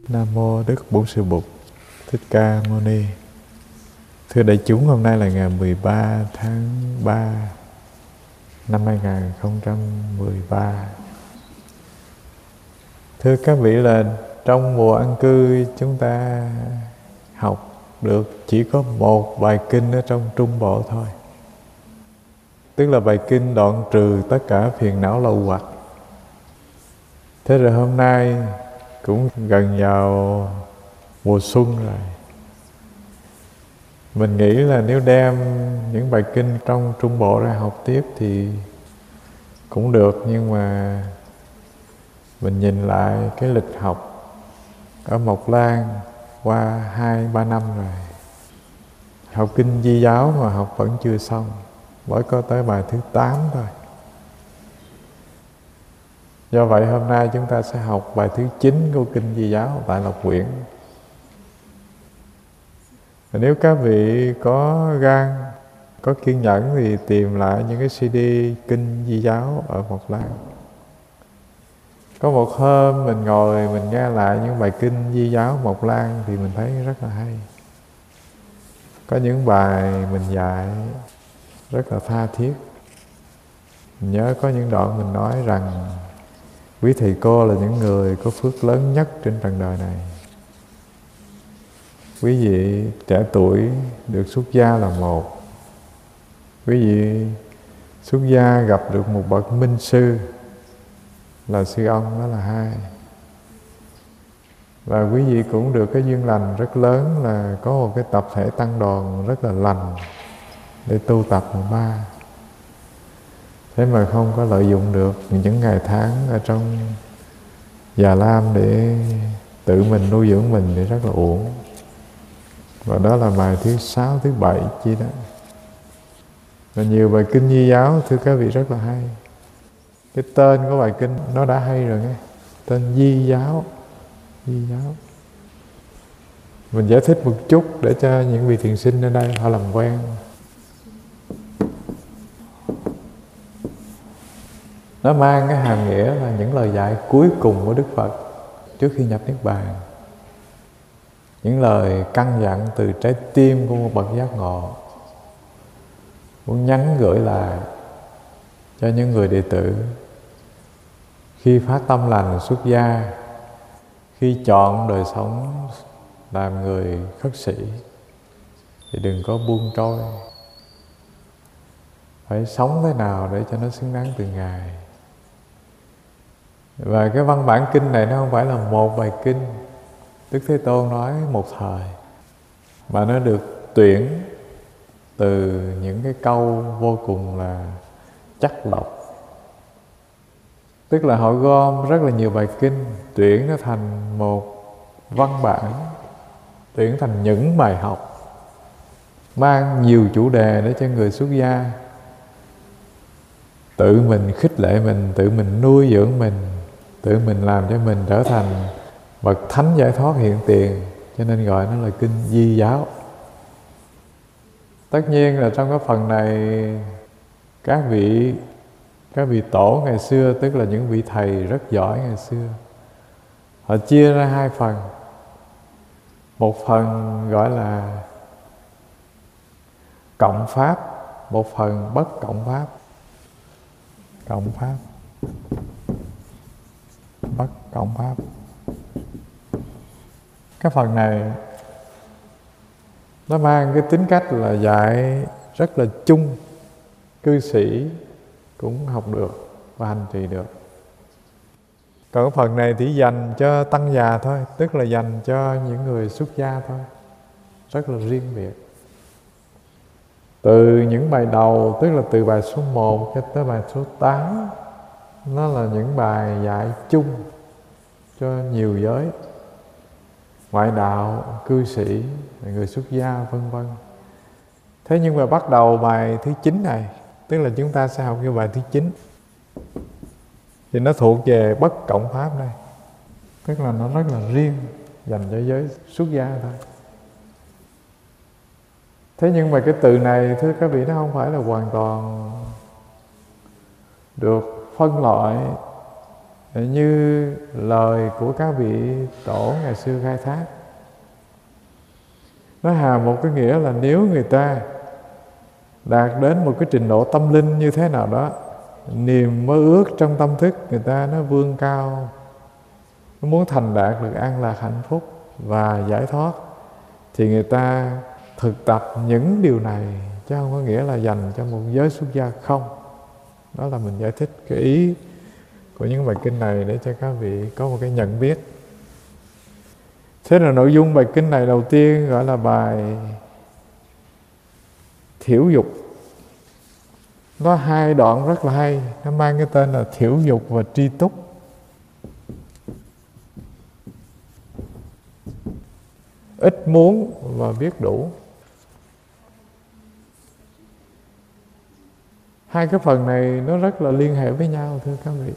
Nam mô Đức Bổn Sư Bụt Thích Ca Mâu Ni. Thưa đại chúng, hôm nay là ngày 13 tháng 3 năm 2013. Thưa các vị, là trong mùa an cư chúng ta học được chỉ có một bài kinh ở trong Trung Bộ thôi. Tức là bài kinh đoạn trừ tất cả phiền não lậu hoặc. Thế rồi hôm nay cũng gần vào mùa xuân rồi. Mình nghĩ là nếu đem những bài kinh trong Trung Bộ ra học tiếp thì cũng được, nhưng mà mình nhìn lại cái lịch học ở Mộc Lan qua 2-3 năm rồi, học kinh Di giáo mà học vẫn chưa xong, mới có tới bài thứ 8 thôi. Do vậy hôm nay chúng ta sẽ học bài thứ 9 của kinh Di giáo tại Lộc Quyển. Nếu các vị có gan, có kiên nhẫn thì tìm lại những cái CD kinh Di giáo ở Mộc Lan. Có một hôm mình ngồi mình nghe lại những bài kinh Di giáo Mộc Lan thì mình thấy rất là hay. Có những bài mình dạy rất là tha thiết. Mình nhớ có những đoạn mình nói rằng quý thầy cô là những người có phước lớn nhất trên trần đời này. Quý vị trẻ tuổi được xuất gia là một. Quý vị xuất gia gặp được một bậc minh sư là sư ông, đó là hai. Và quý vị cũng được cái duyên lành rất lớn là có một cái tập thể tăng đoàn rất là lành để tu tập là ba. Thế mà không có lợi dụng được những ngày tháng ở trong Già Lam để tự mình nuôi dưỡng mình thì rất là uổng. Và đó là bài thứ 6, thứ 7 chi đó. Và nhiều bài kinh Di giáo thưa các vị rất là hay. Cái tên của bài kinh nó đã hay rồi nghe. Tên Di giáo. Di giáo. Mình giải thích một chút để cho những vị thiền sinh ở đây họ làm quen. Nó mang cái hàm nghĩa là những lời dạy cuối cùng của Đức Phật trước khi nhập Niết Bàn. Những lời căn dặn từ trái tim của một bậc giác ngộ, muốn nhắn gửi lại cho những người đệ tử khi phát tâm lành xuất gia, khi chọn đời sống làm người khất sĩ thì đừng có buông trôi, phải sống thế nào để cho nó xứng đáng từng ngày. Và cái văn bản kinh này nó không phải là một bài kinh Đức Thế Tôn nói một thời, mà nó được tuyển từ những cái câu vô cùng là chắc lọc. Tức là họ gom rất là nhiều bài kinh, tuyển nó thành một văn bản, tuyển thành những bài học mang nhiều chủ đề để cho người xuất gia tự mình khích lệ mình, tự mình nuôi dưỡng mình, tự mình làm cho mình trở thành bậc thánh giải thoát hiện tiền. Cho nên gọi nó là kinh Di giáo. Tất nhiên là trong cái phần này các vị tổ ngày xưa, tức là những vị thầy rất giỏi ngày xưa, họ chia ra hai phần. Một phần gọi là cộng pháp, một phần bất cộng pháp. Cộng pháp, bất cộng pháp. Cái phần này nó mang cái tính cách là dạy rất là chung, cư sĩ cũng học được và hành trì được. Còn cái phần này thì dành cho tăng già thôi, tức là dành cho những người xuất gia thôi, rất là riêng biệt. Từ những bài đầu, tức là từ bài số 1 cho tới bài số 8, nó là những bài dạy chung cho nhiều giới, ngoại đạo, cư sĩ, người xuất gia, vân vân. Thế nhưng mà bắt đầu bài thứ 9 này, tức là chúng ta sẽ học cái bài thứ 9, thì nó thuộc về bất cộng pháp đây. Tức là nó rất là riêng, dành cho giới xuất gia thôi. Thế nhưng mà cái từ này thưa các vị, nó không phải là hoàn toàn được phân loại như lời của các vị tổ ngày xưa khai thác. Nó hàm một cái nghĩa là nếu người ta đạt đến một cái trình độ tâm linh như thế nào đó, niềm mơ ước trong tâm thức người ta nó vươn cao, nó muốn thành đạt được an lạc hạnh phúc và giải thoát, thì người ta thực tập những điều này, chứ không có nghĩa là dành cho một giới xuất gia không. Đó là mình giải thích cái ý của những bài kinh này để cho các vị có một cái nhận biết. Thế là nội dung bài kinh này đầu tiên gọi là bài Thiểu Dục. Có 2 đoạn rất là hay, nó mang cái tên là Thiểu Dục và Tri Túc. Ít muốn và biết đủ. 2 cái phần này nó rất là liên hệ với nhau, thưa các vị.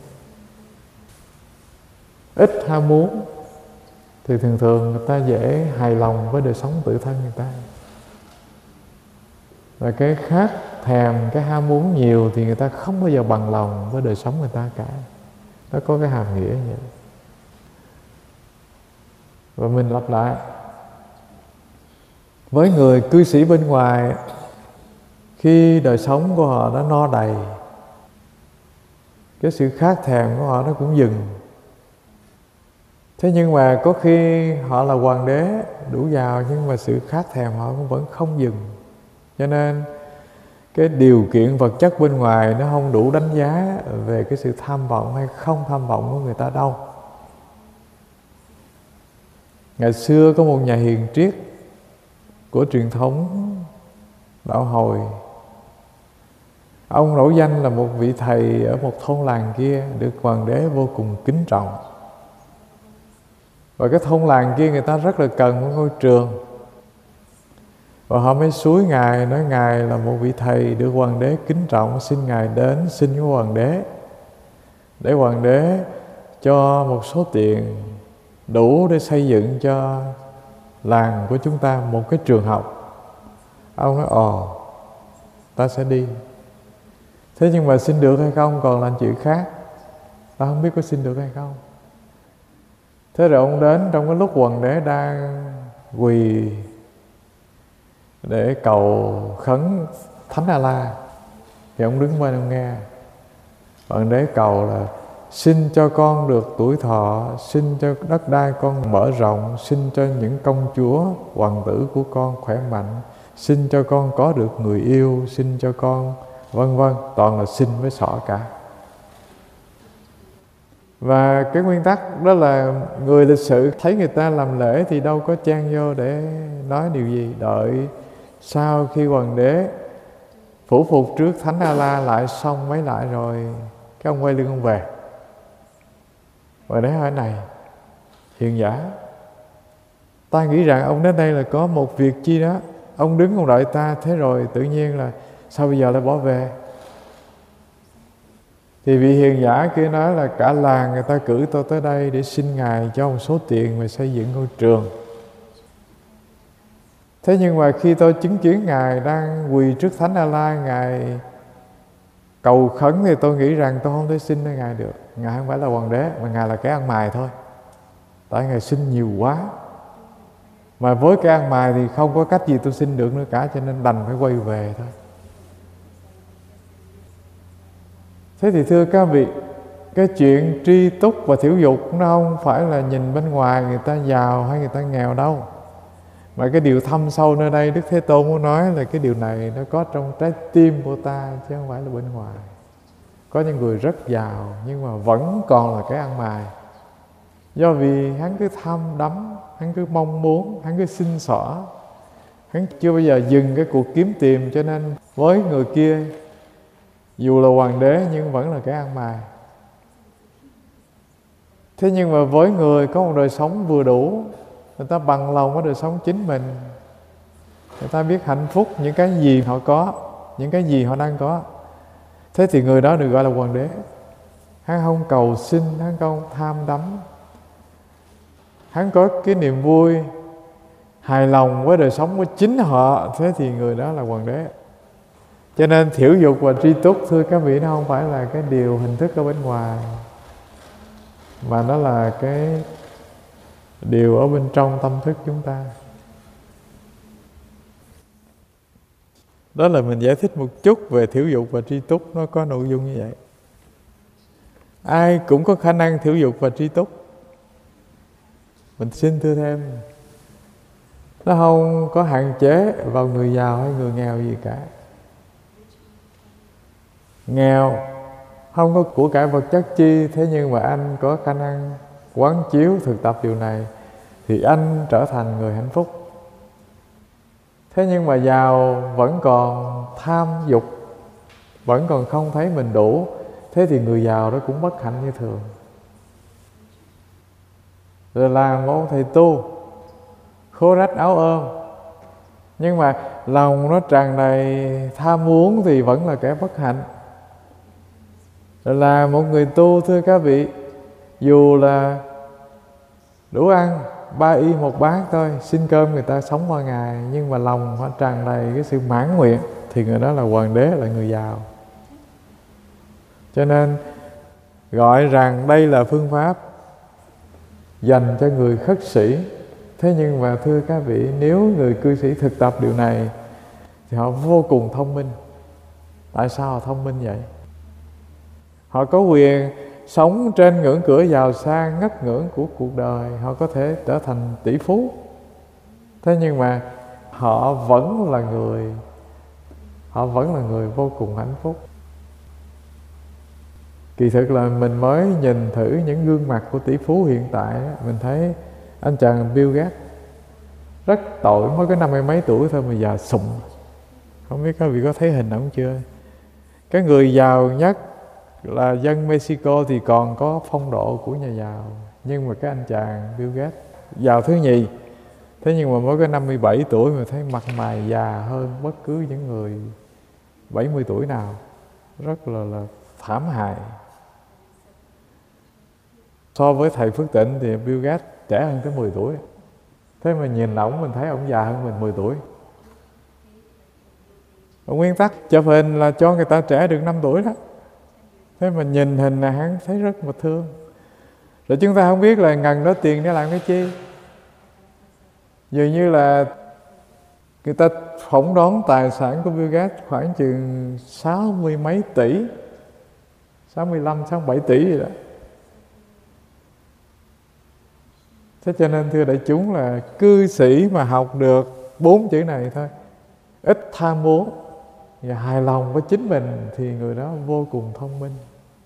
Ít ham muốn thì thường thường người ta dễ hài lòng với đời sống tự thân người ta. Và cái khát thèm, cái ham muốn nhiều thì người ta không bao giờ bằng lòng với đời sống người ta cả. Nó có cái hàm nghĩa như vậy. Và mình lặp lại, với người cư sĩ bên ngoài, khi đời sống của họ đã no đầy, cái sự khát thèm của họ nó cũng dừng. Thế nhưng mà có khi họ là hoàng đế đủ giàu, nhưng mà sự khát thèm họ cũng vẫn không dừng. Cho nên cái điều kiện vật chất bên ngoài nó không đủ đánh giá về cái sự tham vọng hay không tham vọng của người ta đâu. Ngày xưa có một nhà hiền triết của truyền thống đạo Hồi. Ông nổi danh là một vị thầy ở một thôn làng kia, được hoàng đế vô cùng kính trọng. Và cái thôn làng kia người ta rất là cần một ngôi trường. Và họ mới xúi Ngài, nói Ngài là một vị thầy được hoàng đế kính trọng, xin Ngài đến xin với hoàng đế, để hoàng đế cho một số tiền đủ để xây dựng cho làng của chúng ta một cái trường học. Ông nói ta sẽ đi. Thế nhưng mà xin được hay không còn là chuyện khác, ta không biết có xin được hay không. Thế rồi ông đến trong cái lúc hoàng đế đang quỳ để cầu khấn Thánh A-la, thì ông đứng bên ông nghe. Hoàng đế cầu là xin cho con được tuổi thọ, xin cho đất đai con mở rộng, xin cho những công chúa, hoàng tử của con khỏe mạnh, xin cho con có được người yêu, xin cho con vân vân, toàn là xin với sọ cả. Và cái nguyên tắc đó là người lịch sự thấy người ta làm lễ thì đâu có chen vô để nói điều gì. Đợi sau khi hoàng đế phủ phục trước Thánh A-la lại xong mấy lại rồi, cái ông quay lưng ông về. Và đế hỏi này, hiền giả, ta nghĩ rằng ông đến đây là có một việc chi đó, ông đứng ông đợi ta, thế rồi tự nhiên là sao bây giờ lại bỏ về? Thì vị hiền giả kia nói là cả làng người ta cử tôi tới đây để xin Ngài cho một số tiền mà xây dựng ngôi trường. Thế nhưng mà khi tôi chứng kiến Ngài đang quỳ trước Thánh A-la, Ngài cầu khấn, thì tôi nghĩ rằng tôi không thể xin cho Ngài được. Ngài không phải là hoàng đế, mà Ngài là cái ăn mày thôi. Tại Ngài xin nhiều quá, mà với cái ăn mày thì không có cách gì tôi xin được nữa cả, cho nên đành phải quay về thôi. Thế thì thưa các vị, cái chuyện tri túc và thiểu dục nó không phải là nhìn bên ngoài người ta giàu hay người ta nghèo đâu. Mà cái điều thâm sâu nơi đây Đức Thế Tôn muốn nói là cái điều này nó có trong trái tim của ta, chứ không phải là bên ngoài. Có những người rất giàu nhưng mà vẫn còn là cái ăn mày. Do vì hắn cứ tham đắm, hắn cứ mong muốn, hắn cứ xin xỏ, hắn chưa bao giờ dừng cái cuộc kiếm tìm. Cho nên với người kia, dù là hoàng đế nhưng vẫn là cái ăn mày. Thế nhưng mà với người có một đời sống vừa đủ, người ta bằng lòng với đời sống chính mình, người ta biết hạnh phúc những cái gì họ có, những cái gì họ đang có, thế thì người đó được gọi là hoàng đế. Hắn không cầu xin, hắn không tham đắm, hắn có cái niềm vui hài lòng với đời sống của chính họ, thế thì người đó là hoàng đế. Cho nên thiểu dục và tri túc, thưa các vị, nó không phải là cái điều hình thức ở bên ngoài. mà nó là cái điều ở bên trong tâm thức chúng ta. Đó là mình giải thích một chút về thiểu dục và tri túc, nó có nội dung như vậy. Ai cũng có khả năng thiểu dục và tri túc. Mình xin thưa thêm, nó không có hạn chế vào người giàu hay người nghèo gì cả. Nghèo không có của cải vật chất chi, thế nhưng mà anh có khả năng quán chiếu thực tập điều này thì anh trở thành người hạnh phúc. Thế nhưng mà giàu vẫn còn tham dục, vẫn còn không thấy mình đủ, thế thì người giàu đó cũng bất hạnh như thường. Rồi là một ông thầy tu khô rách áo ôm, nhưng mà lòng nó tràn đầy tham muốn thì vẫn là kẻ bất hạnh. Rồi là một người tu, thưa các vị, dù là đủ ăn 3 y 1 bát thôi, xin cơm người ta sống qua ngày, nhưng mà lòng họ tràn đầy cái sự mãn nguyện, thì người đó là hoàng đế, là người giàu. Cho nên gọi rằng đây là phương pháp dành cho người khất sĩ. Thế nhưng mà thưa các vị, nếu người cư sĩ thực tập điều này thì họ vô cùng thông minh. Tại sao họ thông minh vậy? Họ có quyền sống trên ngưỡng cửa giàu sang ngất ngưỡng của cuộc đời, họ có thể trở thành tỷ phú. Thế nhưng mà họ vẫn là người vô cùng hạnh phúc. Kỳ thực là mình mới nhìn thử những gương mặt của tỷ phú hiện tại, mình thấy anh chàng Bill Gates rất tội, mới có 50 mấy tuổi thôi mà già sụm. Không biết các vị có thấy hình ông chưa? Cái người giàu nhất là dân Mexico thì còn có phong độ của nhà giàu, nhưng mà cái anh chàng Bill Gates giàu thứ nhì, thế nhưng mà mới có 57 tuổi mà thấy mặt mày già hơn bất cứ những người 70 tuổi nào. Rất là thảm hại. So với thầy Phước Tịnh thì Bill Gates trẻ hơn tới 10 tuổi. Thế mà nhìn ổng mình thấy ổng già hơn mình 10 tuổi. Nguyên tắc chụp hình là cho người ta trẻ được 5 tuổi đó. Thế mà nhìn hình này hắn thấy rất mà thương. Rồi chúng ta không biết là ngần đó tiền để làm cái chi. Dường như là người ta phỏng đoán tài sản của Bill Gates khoảng chừng 60 mấy tỷ, 65, 67 tỷ gì đó. Thế cho nên thưa đại chúng là cư sĩ mà học được 4 chữ này thôi, ít tham muốn và hài lòng với chính mình, thì người đó vô cùng thông minh.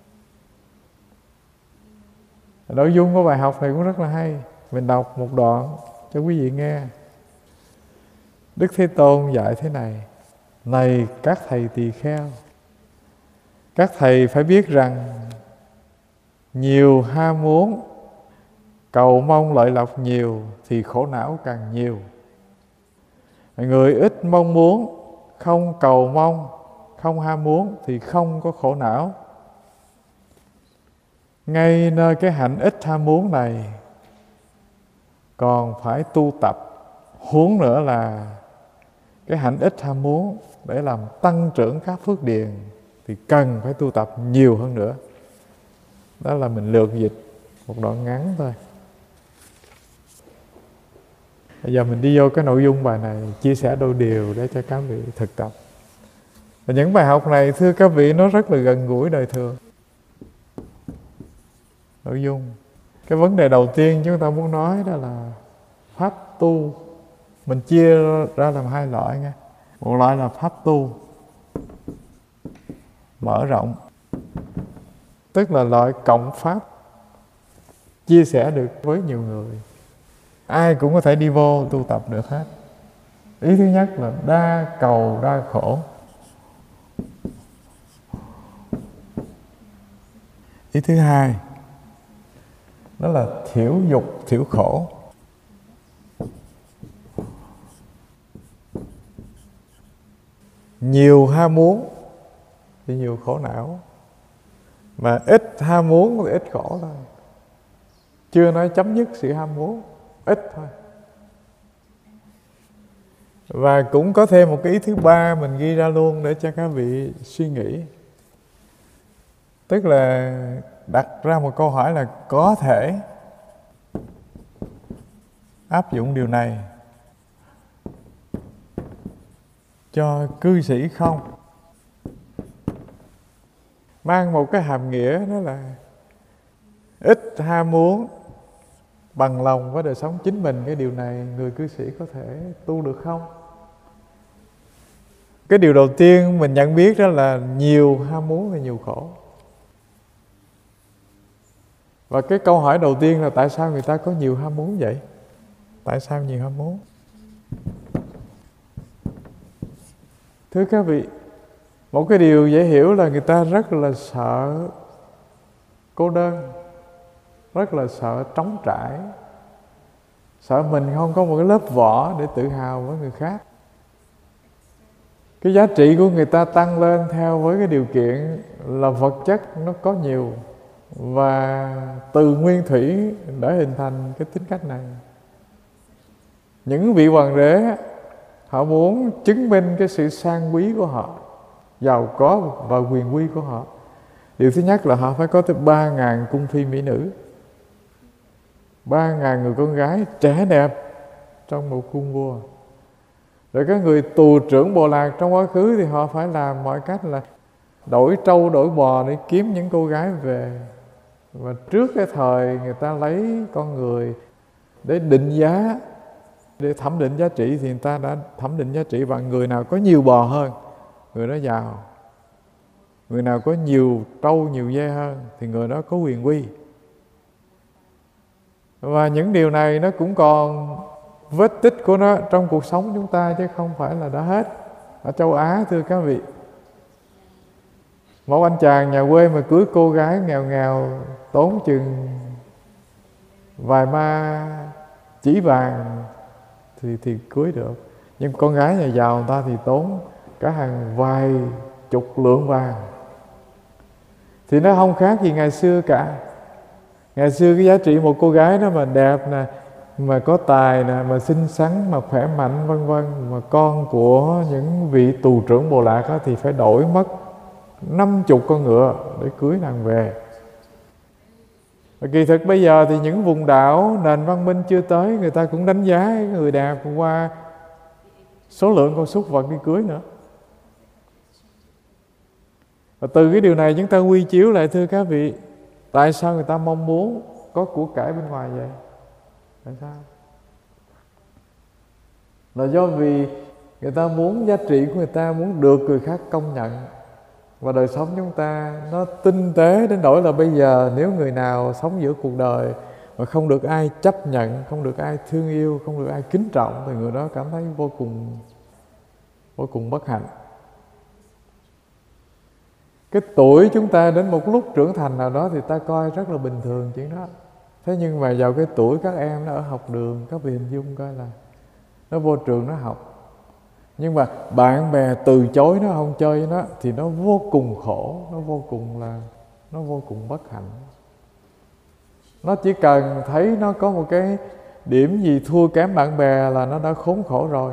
Nội dung của bài học này cũng rất là hay. Mình đọc một đoạn cho quý vị nghe. Đức Thế Tôn dạy thế này: này các thầy tỳ kheo, các thầy phải biết rằng nhiều ham muốn, cầu mong lợi lộc nhiều thì khổ não càng nhiều. Người ít mong muốn, không cầu mong, không ham muốn thì không có khổ não. Ngay nơi cái hạnh ít ham muốn này còn phải tu tập, huống nữa là cái hạnh ít ham muốn để làm tăng trưởng các phước điền thì cần phải tu tập nhiều hơn nữa. Đó là mình lược dịch một đoạn ngắn thôi. Bây giờ mình đi vô cái nội dung bài này, chia sẻ đôi điều để cho các vị thực tập. Và những bài học này thưa các vị nó rất là gần gũi đời thường. Nội dung, cái vấn đề đầu tiên chúng ta muốn nói đó là pháp tu. Mình chia ra làm 2 loại nha. Một loại là pháp tu mở rộng, tức là loại cộng pháp, chia sẻ được với nhiều người, ai cũng có thể đi vô tu tập được hết. Ý thứ nhất là đa cầu đa khổ. Ý thứ hai đó là thiểu dục thiểu khổ. Nhiều ham muốn thì nhiều khổ não, mà ít ham muốn thì ít khổ thôi. Chưa nói chấm dứt sự ham muốn, ít thôi. Và cũng có thêm một cái ý thứ ba mình ghi ra luôn để cho các vị suy nghĩ. Tức là đặt ra một câu hỏi là có thể áp dụng điều này cho cư sĩ không? Mang một cái hàm nghĩa đó là ít ham muốn, bằng lòng với đời sống chính mình. Cái điều này người cư sĩ có thể tu được không? Cái điều đầu tiên mình nhận biết đó là nhiều ham muốn thì nhiều khổ. Và cái câu hỏi đầu tiên là tại sao người ta có nhiều ham muốn vậy? Tại sao nhiều ham muốn? Thưa các vị, một cái điều dễ hiểu là người ta rất là sợ cô đơn, rất là sợ trống trải, sợ mình không có một cái lớp vỏ để tự hào với người khác. Cái giá trị của người ta tăng lên theo với cái điều kiện là vật chất nó có nhiều, và từ nguyên thủy đã hình thành cái tính cách này. Những vị hoàng đế họ muốn chứng minh cái sự sang quý của họ, giàu có và quyền quy của họ. Điều thứ nhất là họ phải có tới 3.000 cung phi mỹ nữ, 3.000 người con gái trẻ đẹp trong một cung vua. Rồi các người tù trưởng bộ lạc trong quá khứ thì họ phải làm mọi cách là đổi trâu đổi bò để kiếm những cô gái về. Và trước cái thời người ta lấy con người để định giá, để thẩm định giá trị, thì người ta đã thẩm định giá trị bằng người nào có nhiều bò hơn, người đó giàu. Người nào có nhiều trâu nhiều dê hơn thì người đó có quyền quy. Và những điều này nó cũng còn vết tích của nó trong cuộc sống chúng ta, chứ không phải là đã hết. Ở châu Á thưa các vị, một anh chàng nhà quê mà cưới cô gái nghèo nghèo tốn chừng vài ma chỉ vàng thì cưới được. Nhưng con gái nhà giàu người ta thì tốn cả hàng vài chục lượng vàng. Thì nó không khác gì ngày xưa cả. Ngày xưa cái giá trị một cô gái đó mà đẹp nè, mà có tài nè, mà xinh xắn, mà khỏe mạnh vân vân, mà con của những vị tù trưởng bộ lạc đó, thì phải đổi mất 50 con ngựa để cưới nàng về. Và kỳ thực bây giờ thì những vùng đảo nền văn minh chưa tới, người ta cũng đánh giá người đẹp qua số lượng con súc vật đi cưới nữa. Và từ cái điều này chúng ta quy chiếu lại thưa các vị, tại sao người ta mong muốn có của cải bên ngoài vậy? Tại sao? Là do vì người ta muốn giá trị của người ta muốn được người khác công nhận. Và đời sống chúng ta nó tinh tế đến nỗi là bây giờ nếu người nào sống giữa cuộc đời mà không được ai chấp nhận, không được ai thương yêu, không được ai kính trọng, thì người đó cảm thấy vô cùng bất hạnh. Cái tuổi chúng ta đến một lúc trưởng thành nào đó thì ta coi rất là bình thường chuyện đó. Thế nhưng mà vào cái tuổi các em nó ở học đường, các vị hình dung coi là nó vô trường nó học, nhưng mà bạn bè từ chối nó, không chơi với nó, thì nó vô cùng khổ, nó vô cùng bất hạnh. Nó chỉ cần thấy nó có một cái điểm gì thua kém bạn bè là nó đã khốn khổ rồi.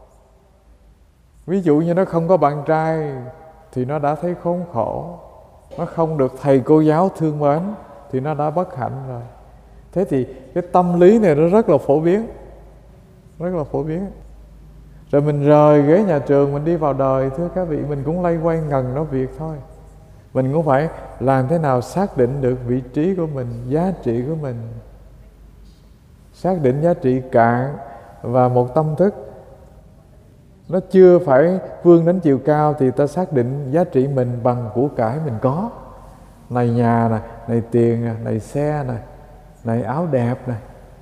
Ví dụ như nó không có bạn trai thì nó đã thấy khốn khổ, nó không được thầy cô giáo thương mến thì nó đã bất hạnh rồi. Thế thì cái tâm lý này nó rất là phổ biến, rất là phổ biến. Rồi mình rời ghế nhà trường, mình đi vào đời, thưa các vị, mình cũng loay quay ngần đó việc thôi. Mình cũng phải làm thế nào xác định được vị trí của mình, giá trị của mình, xác định giá trị cạn. Và một tâm thức nó chưa phải vươn đến chiều cao thì ta xác định giá trị mình bằng của cải mình có. Này nhà nè, này tiền nè, này xe nè, này áo đẹp nè.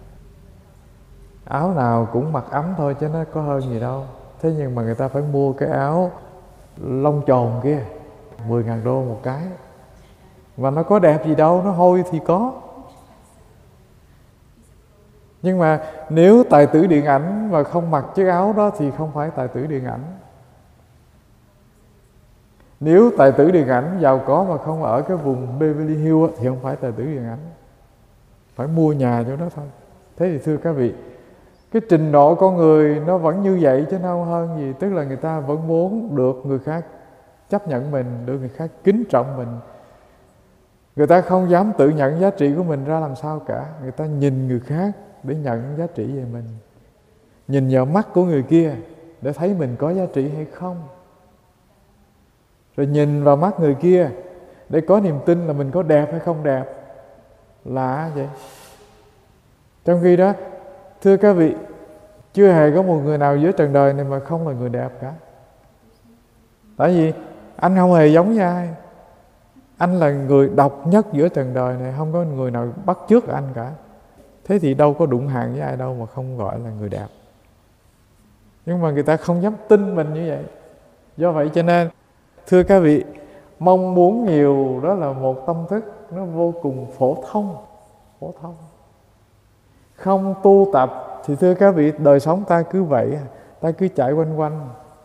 Áo nào cũng mặc ấm thôi chứ nó có hơn gì đâu. Thế nhưng mà người ta phải mua cái áo lông tròn kia 10.000 đô một cái. Và nó có đẹp gì đâu, nó hôi thì có. Nhưng mà nếu tài tử điện ảnh mà không mặc chiếc áo đó thì không phải tài tử điện ảnh. Nếu tài tử điện ảnh giàu có mà không ở cái vùng Beverly Hills thì không phải tài tử điện ảnh. Phải mua nhà cho nó thôi. Thế thì thưa các vị, cái trình độ con người nó vẫn như vậy chứ nó không hơn gì. Tức là người ta vẫn muốn được người khác chấp nhận mình, được người khác kính trọng mình. Người ta không dám tự nhận giá trị của mình ra làm sao cả. Người ta nhìn người khác để nhận giá trị về mình, nhìn vào mắt của người kia để thấy mình có giá trị hay không, rồi nhìn vào mắt người kia để có niềm tin là mình có đẹp hay không đẹp. Lạ vậy. Trong khi đó, thưa các vị, chưa hề có một người nào dưới trần đời này mà không là người đẹp cả. Tại vì anh không hề giống như ai. Anh là người độc nhất giữa trần đời này, không có người nào bắt chước anh cả. Thế thì đâu có đụng hàng với ai đâu mà không gọi là người đẹp. Nhưng mà người ta không dám tin mình như vậy. Do vậy cho nên, thưa các vị, mong muốn nhiều đó là một tâm thức nó vô cùng phổ thông. Phổ thông. Không tu tập thì thưa các vị, đời sống ta cứ vậy, ta cứ chạy quanh quanh.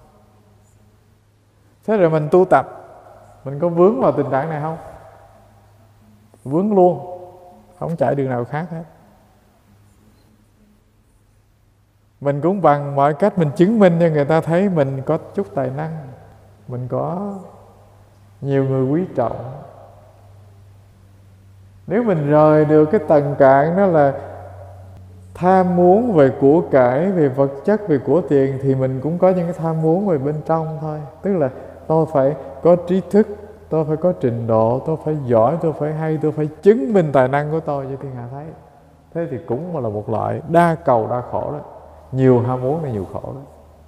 Thế rồi mình tu tập, mình có vướng vào tình trạng này không? Vướng luôn, không chạy đường nào khác hết. Mình cũng bằng mọi cách mình chứng minh cho người ta thấy mình có chút tài năng, mình có nhiều người quý trọng. Nếu mình rời được cái tầng cạn đó là tham muốn về của cải, về vật chất, về của tiền, thì mình cũng có những cái tham muốn về bên trong thôi. Tức là tôi phải có trí thức, tôi phải có trình độ, tôi phải giỏi, tôi phải hay, tôi phải chứng minh tài năng của tôi cho thiên hạ thấy. Thế thì cũng là một loại đa cầu đa khổ đó. Nhiều ham muốn là nhiều khổ đó.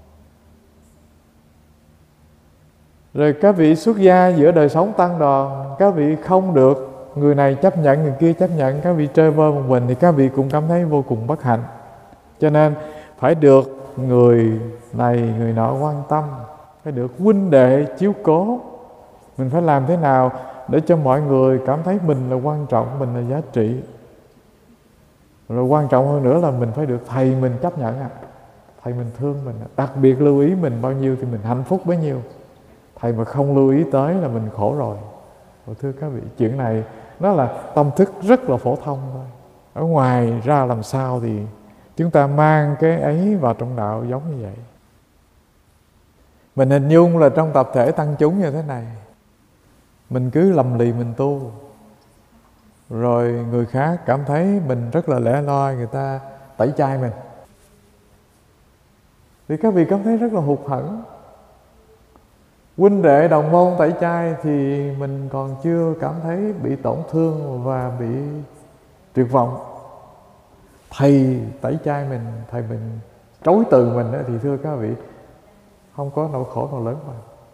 Rồi các vị xuất gia giữa đời sống tăng đoàn, các vị không được người này chấp nhận, người kia chấp nhận, các vị chơi vơi một mình thì các vị cũng cảm thấy vô cùng bất hạnh. Cho nên phải được người này người nọ quan tâm, phải được huynh đệ chiếu cố. Mình phải làm thế nào để cho mọi người cảm thấy mình là quan trọng, mình là giá trị. Rồi quan trọng hơn nữa là mình phải được thầy mình chấp nhận. Thầy mình thương mình, đặc biệt lưu ý mình bao nhiêu thì mình hạnh phúc bấy nhiêu. Thầy mà không lưu ý tới là mình khổ rồi. Thưa các vị, chuyện này nó là tâm thức rất là phổ thông thôi. Ở ngoài ra làm sao thì chúng ta mang cái ấy vào trong đạo giống như vậy. Mình hình dung là trong tập thể tăng chúng như thế này, mình cứ lầm lì mình tu, rồi người khác cảm thấy mình rất là lẻ loi, người ta tẩy chay mình, thì các vị cảm thấy rất là hụt hẫng. Huynh đệ đồng môn tẩy chay thì mình còn chưa cảm thấy bị tổn thương và bị tuyệt vọng. Thầy tẩy chay mình, thầy mình chối từ mình đó, thì thưa các vị, không có nỗi khổ nào lớn mà.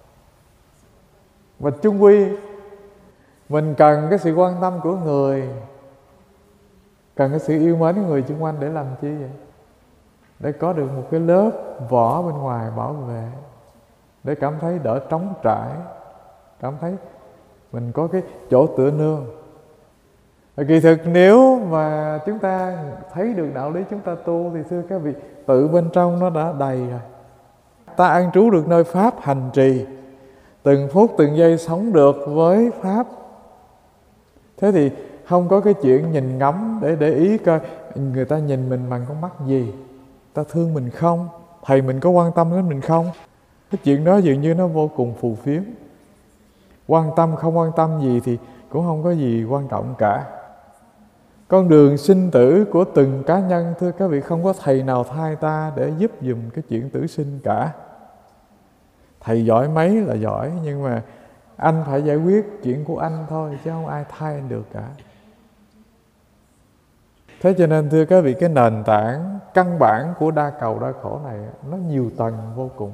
Và chung quy mình cần cái sự quan tâm của người, cần cái sự yêu mến của người xung quanh để làm chi vậy? Để có được một cái lớp vỏ bên ngoài bảo vệ, để cảm thấy đỡ trống trải, cảm thấy mình có cái chỗ tựa nương. Kỳ thực nếu mà chúng ta thấy được đạo lý chúng ta tu thì thưa các vị, tự bên trong nó đã đầy rồi. Ta an trú được nơi Pháp hành trì, từng phút từng giây sống được với Pháp. Thế thì không có cái chuyện nhìn ngắm để ý coi người ta nhìn mình bằng con mắt gì, ta thương mình không, thầy mình có quan tâm đến mình không. Cái chuyện đó dường như nó vô cùng phù phiếm. Quan tâm không quan tâm gì thì cũng không có gì quan trọng cả. Con đường sinh tử của từng cá nhân, thưa các vị, không có thầy nào thay ta để giúp dùm cái chuyện tử sinh cả. Thầy giỏi mấy là giỏi, nhưng mà anh phải giải quyết chuyện của anh thôi, chứ không ai thay anh được cả. Thế cho nên thưa các vị, cái nền tảng căn bản của đa cầu đa khổ này nó nhiều tầng vô cùng.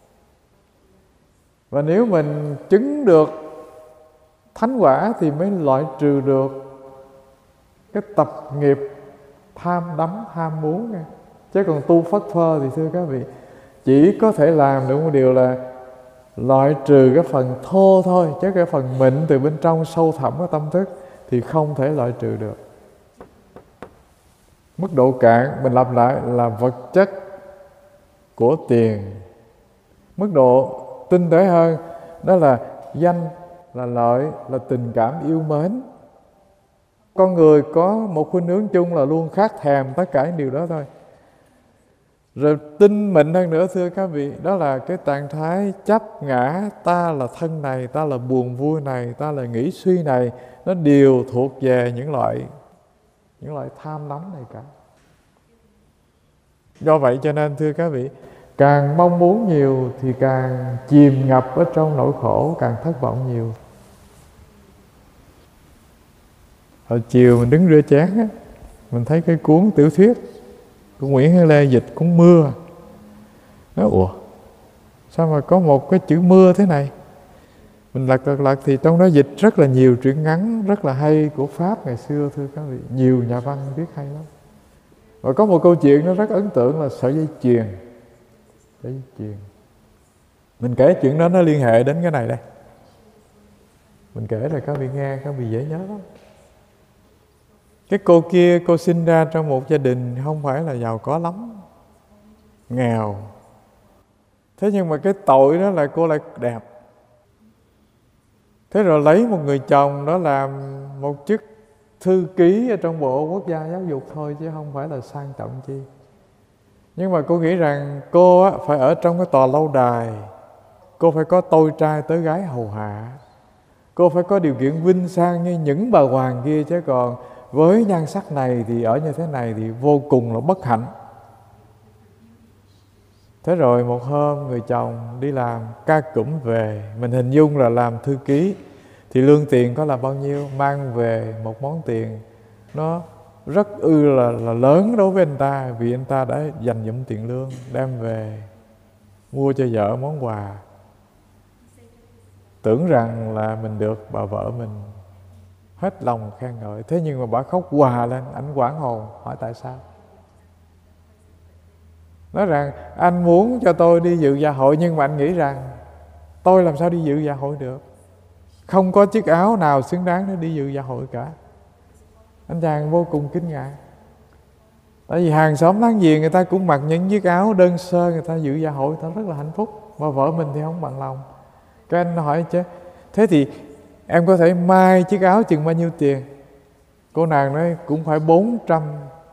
Và nếu mình chứng được thánh quả thì mới loại trừ được cái tập nghiệp tham đắm, ham muốn. Chứ còn tu phất phơ thì thưa các vị, chỉ có thể làm được một điều là loại trừ cái phần thô thôi, chứ cái phần mịn từ bên trong sâu thẳm của tâm thức thì không thể loại trừ được. Mức độ cạn mình lặp lại là vật chất của tiền. Mức độ tinh tế hơn đó là danh, là lợi, là tình cảm yêu mến. Con người có một khuynh hướng chung là luôn khát thèm tất cả những điều đó thôi. Rồi tinh mịn hơn nữa thưa các vị, đó là cái trạng thái chấp ngã, ta là thân này, ta là buồn vui này, ta là nghĩ suy này, nó đều thuộc về những loại tham nóng này cả. Do vậy cho nên thưa các vị, càng mong muốn nhiều thì càng chìm ngập ở trong nỗi khổ, càng thất vọng nhiều. Hồi chiều mình đứng rửa chén á, mình thấy cái cuốn tiểu thuyết của Nguyễn Hữu Lê dịch cuốn Mưa. Nói ủa, sao mà có một cái chữ mưa thế này? Mình lật thì trong đó dịch rất là nhiều truyện ngắn rất là hay của Pháp ngày xưa thưa các vị. Nhiều nhà văn viết hay lắm. Và có một câu chuyện nó rất ấn tượng là sợi dây chuyền. Sợi dây chuyền. Mình kể chuyện đó nó liên hệ đến cái này đây. Mình kể rồi các vị nghe, các vị dễ nhớ lắm. Cái cô kia, cô sinh ra trong một gia đình không phải là giàu có lắm, nghèo. Thế nhưng mà cái tội đó là cô lại đẹp. Thế rồi lấy một người chồng đó làm một chức thư ký ở trong Bộ Quốc gia Giáo dục thôi, chứ không phải là sang trọng chi. Nhưng mà cô nghĩ rằng cô á, phải ở trong cái tòa lâu đài, cô phải có tôi trai tới gái hầu hạ, cô phải có điều kiện vinh sang như những bà hoàng kia, chứ còn với nhan sắc này thì ở như thế này thì vô cùng là bất hạnh. Thế rồi một hôm người chồng đi làm ca cũm về, mình hình dung là làm thư ký thì lương tiền có là bao nhiêu, mang về một món tiền nó rất là lớn đối với anh ta, vì anh ta đã dành dụm tiền lương đem về mua cho vợ món quà, tưởng rằng là mình được bà vợ mình hết lòng khen ngợi. Thế nhưng mà bà khóc òa lên, anh hoảng hồn hỏi tại sao. Nói rằng anh muốn cho tôi đi dự dạ hội, nhưng mà anh nghĩ rằng tôi làm sao đi dự dạ hội được, không có chiếc áo nào xứng đáng để đi dự dạ hội cả. Anh chàng vô cùng kinh ngạc, tại vì hàng xóm láng giềng người ta cũng mặc những chiếc áo đơn sơ, người ta dự dạ hội, người ta rất là hạnh phúc, mà vợ mình thì không bằng lòng. Cái anh hỏi chứ, thế thì em có thể may chiếc áo chừng bao nhiêu tiền? Cô nàng nói cũng phải 400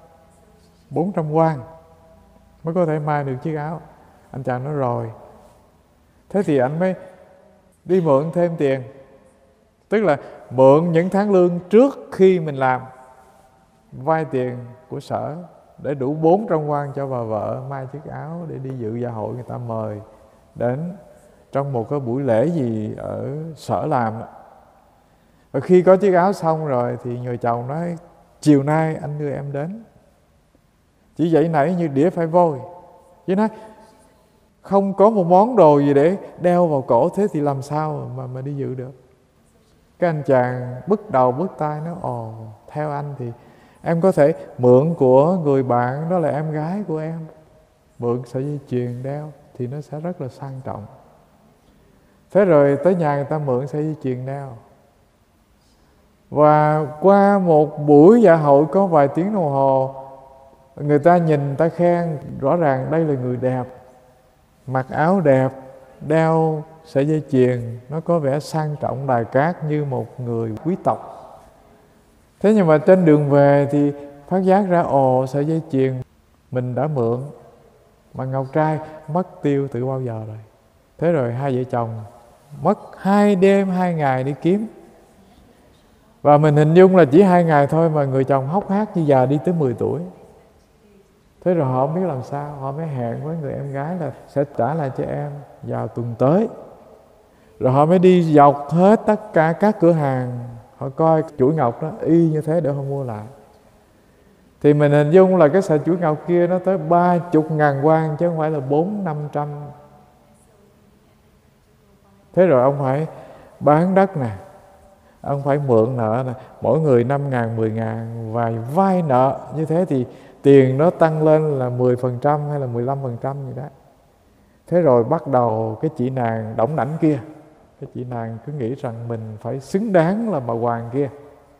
won mới có thể may được chiếc áo. Anh chàng nói rồi. Thế thì anh mới đi mượn thêm tiền, tức là mượn những tháng lương trước khi mình làm, vay tiền của sở để đủ 400 won cho bà vợ may chiếc áo để đi dự dạ hội người ta mời đến trong một cái buổi lễ gì ở sở làm. Và khi có chiếc áo xong rồi thì người chồng nói chiều nay anh đưa em đến. Chỉ vậy nãy như đĩa phải vôi, chứ nói không có một món đồ gì để đeo vào cổ, thế thì làm sao mà đi dự được. Cái anh chàng bứt đầu bứt tai nói ồ, theo anh thì em có thể mượn của người bạn, đó là em gái của em, mượn sợi dây chuyền đeo thì nó sẽ rất là sang trọng. Thế rồi tới nhà người ta mượn sợi dây chuyền đeo. Và qua một buổi dạ hội có vài tiếng đồng hồ, người ta nhìn, người ta khen rõ ràng đây là người đẹp, mặc áo đẹp, đeo sợi dây chuyền, nó có vẻ sang trọng đài cát như một người quý tộc. Thế nhưng mà trên đường về thì phát giác ra ồ, sợi dây chuyền mình đã mượn mà ngọc trai mất tiêu từ bao giờ rồi. Thế rồi hai vợ chồng mất 2 đêm 2 ngày đi kiếm. Và mình hình dung là chỉ 2 ngày thôi mà người chồng hốc hác như già đi tới 10 tuổi. Thế rồi họ không biết làm sao, họ mới hẹn với người em gái là sẽ trả lại cho em vào tuần tới. Rồi họ mới đi dọc hết tất cả các cửa hàng, họ coi chuỗi ngọc đó y như thế để họ mua lại. Thì mình hình dung là cái sợi chuỗi ngọc kia nó tới 30.000 won chứ không phải là 400-500. Thế rồi ông phải bán đất nè, ông phải mượn nợ nè, mỗi người 5.000, 10.000 và vay nợ. Như thế thì tiền nó tăng lên là 10% hay là 15% gì đó. Thế rồi bắt đầu cái chị nàng đỏng đảnh kia, cái chị nàng cứ nghĩ rằng mình phải xứng đáng là bà hoàng kia,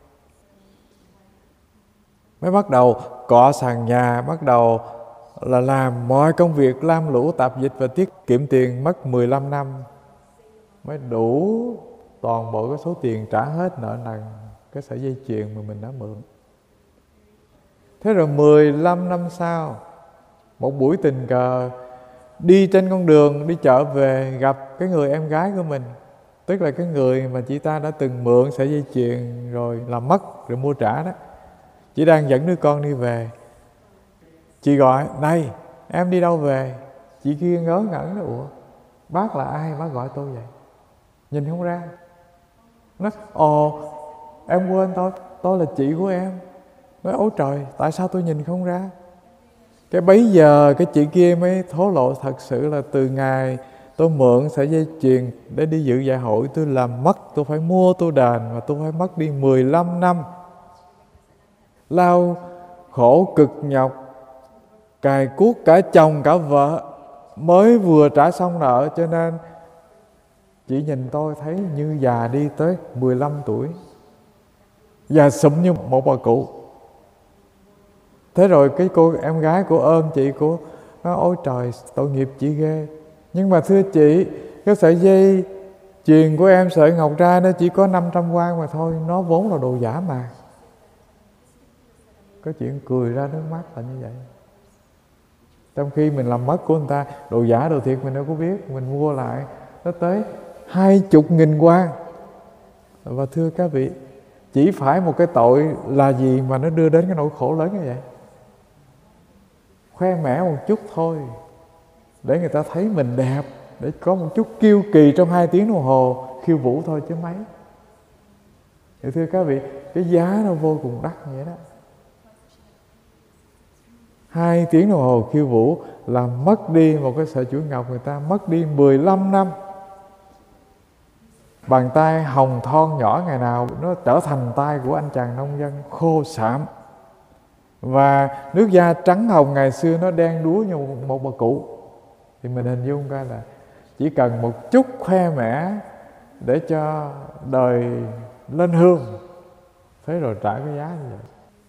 mới bắt đầu cọ sàn nhà, bắt đầu là làm mọi công việc lam lũ tạp dịch và tiết kiệm tiền, mất 15 năm mới đủ toàn bộ cái số tiền trả hết nợ nần cái sợi dây chuyền mà mình đã mượn. Thế rồi 15 năm sau Một buổi tình cờ đi trên con đường đi chợ về, gặp cái người em gái của mình, tức là cái người mà chị ta đã từng mượn sợi dây chuyền rồi làm mất rồi mua trả đó. Chị đang dẫn đứa con đi về. Chị gọi: "Này, em đi đâu về?" Chị kia ngớ ngẩn nói: "Ủa, bác là ai? Bác gọi tôi vậy?" Nhìn không ra. Nói: "Ồ, em quên tôi là chị của em." Nói: "Ôi trời, tại sao tôi nhìn không ra?" Cái bấy giờ cái chị kia mới thổ lộ thật sự là từ ngày tôi mượn sợi dây chuyền để đi dự dạ hội, tôi làm mất, tôi phải mua, tôi đền, và tôi phải mất đi 15 năm lao khổ cực nhọc, cài cuốc cả chồng cả vợ mới vừa trả xong nợ, cho nên chị nhìn tôi thấy như già đi tới 15 tuổi, già sụm như một bà cụ. Thế rồi cái cô em gái của ôm chị, của nó: "Ôi trời, tội nghiệp chị ghê. Nhưng mà thưa chị, cái sợi dây chuyền của em, sợi ngọc trai nó chỉ có 500 quan mà thôi, nó vốn là đồ giả mà." Có chuyện cười ra nước mắt là như vậy. Trong khi mình làm mất của người ta, đồ giả đồ thiệt mình đâu có biết, mình mua lại nó tới 20.000 quan. Và thưa các vị, chỉ phải một cái tội là gì mà nó đưa đến cái nỗi khổ lớn như vậy? Khoe mẽ một chút thôi, để người ta thấy mình đẹp, để có một chút kiêu kỳ trong 2 tiếng đồng hồ khiêu vũ thôi chứ mấy. Thì thưa các vị, cái giá nó vô cùng đắt như vậy đó. 2 tiếng đồng hồ khiêu vũ làm mất đi một cái sợi chuỗi ngọc người ta, mất đi 15 năm. Bàn tay hồng thon nhỏ ngày nào nó trở thành tay của anh chàng nông dân khô sạm. Và nước da trắng hồng ngày xưa nó đen đúa như một bà cụ. Thì mình hình dung coi là chỉ cần một chút khoe mẽ để cho đời lên hương, thế rồi trả cái giá như vậy.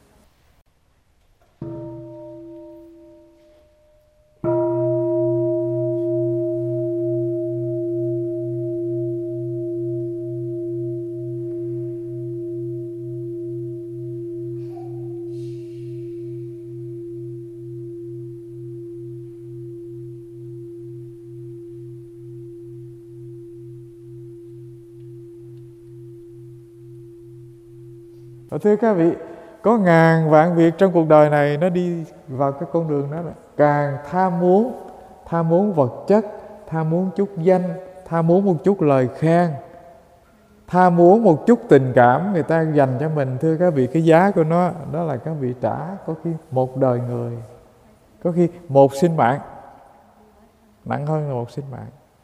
Và thưa các vị, có ngàn vạn việc trong cuộc đời này nó đi vào cái con đường đó là càng tham muốn vật chất, tham muốn chút danh, tham muốn một chút lời khen, tham muốn một chút tình cảm người ta dành cho mình. Thưa các vị, cái giá của nó đó là các vị trả có khi một đời người, có khi một sinh mạng, nặng hơn là một sinh mạng.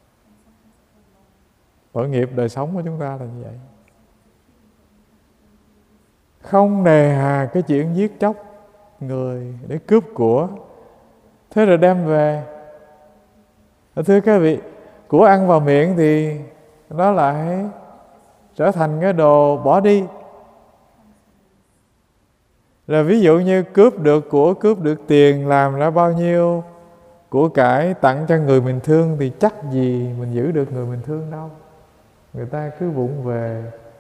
Tội nghiệp đời sống của chúng ta là như vậy. Không nề hà cái chuyện giết chóc người để cướp của, thế rồi đem về. Thưa các vị, của ăn vào miệng thì nó lại trở thành cái đồ bỏ đi. Là ví dụ như cướp được của, cướp được tiền, làm ra bao nhiêu của cải tặng cho người mình thương, thì chắc gì mình giữ được người mình thương đâu. Người ta cứ vụng về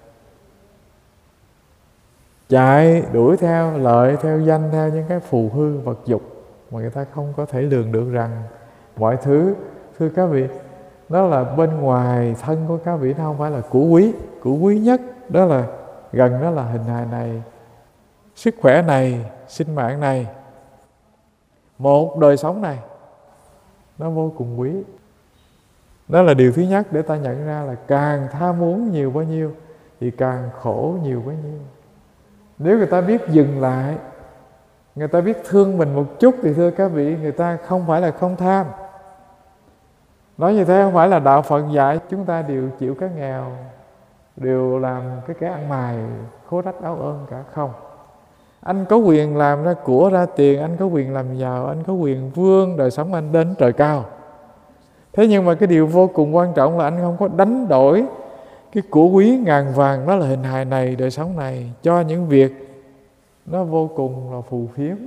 chạy đuổi theo lợi, theo danh, theo những cái phù hư vật dục mà người ta không có thể lường được rằng mọi thứ, thưa các vị, đó là bên ngoài thân của các vị, nó không phải là của quý nhất. Đó là gần đó là hình hài này, sức khỏe này, sinh mạng này, một đời sống này, nó vô cùng quý. Đó là điều thứ nhất để ta nhận ra là càng tham muốn nhiều bao nhiêu thì càng khổ nhiều bấy nhiêu. Nếu người ta biết dừng lại, người ta biết thương mình một chút thì thưa các vị, người ta không phải là không tham. Nói như thế không phải là đạo Phật dạy chúng ta đều chịu cái nghèo, đều làm cái ăn mày khố rách áo ơn cả. Không. Anh có quyền làm ra của ra tiền, anh có quyền làm giàu, anh có quyền vươn đời sống anh đến trời cao. Thế nhưng mà cái điều vô cùng quan trọng là anh không có đánh đổi cái của quý ngàn vàng, đó là hình hài này, đời sống này, cho những việc nó vô cùng là phù phiếm.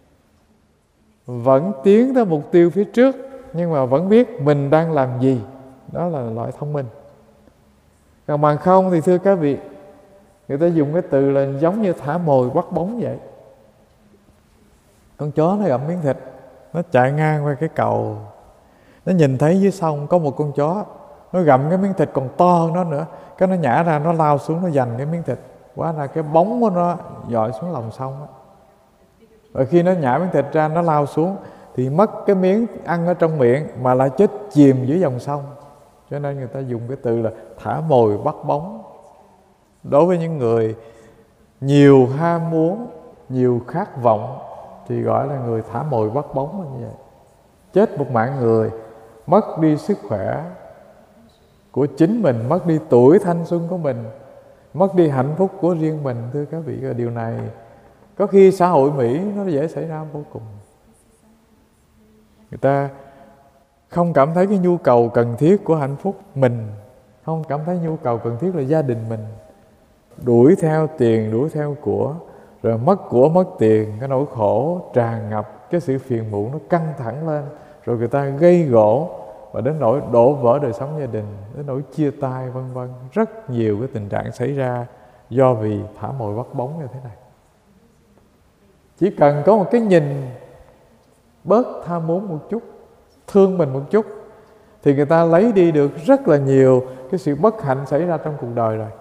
Vẫn tiến tới mục tiêu phía trước, nhưng mà vẫn biết mình đang làm gì. Đó là loại thông minh. Còn bằng không thì thưa các vị, người ta dùng cái từ là giống như thả mồi bắt bóng vậy. Con chó nó gặm miếng thịt, Nó chạy ngang qua cái cầu, nó nhìn thấy dưới sông có một con chó, nó gặm cái miếng thịt còn to hơn nó nữa, cái nó nhả ra, nó lao xuống, nó giành cái miếng thịt. Quá ra cái bóng của nó dội xuống lòng sông á. Rồi khi nó nhả miếng thịt ra, nó lao xuống thì mất cái miếng ăn ở trong miệng mà lại chết chìm dưới dòng sông. Cho nên người ta dùng cái từ là thả mồi bắt bóng. Đối với những người nhiều ham muốn, nhiều khát vọng thì gọi là người thả mồi bắt bóng như vậy. Chết một mạng người, mất đi sức khỏe của chính mình, mất đi tuổi thanh xuân của mình, mất đi hạnh phúc của riêng mình. Thưa các vị, điều này có khi xã hội Mỹ nó dễ xảy ra vô cùng. Người ta không cảm thấy cái nhu cầu cần thiết của hạnh phúc mình, không cảm thấy nhu cầu cần thiết là gia đình mình, đuổi theo tiền, đuổi theo của, rồi mất của mất tiền, cái nỗi khổ tràn ngập, cái sự phiền muộn nó căng thẳng lên, rồi người ta gây gổ và đến nỗi đổ vỡ đời sống gia đình, đến nỗi chia tay vân vân. Rất nhiều cái tình trạng xảy ra do vì thả mồi bắt bóng như thế này. Chỉ cần có một cái nhìn bớt tham muốn một chút, thương mình một chút, thì người ta lấy đi được rất là nhiều cái sự bất hạnh xảy ra trong cuộc đời rồi.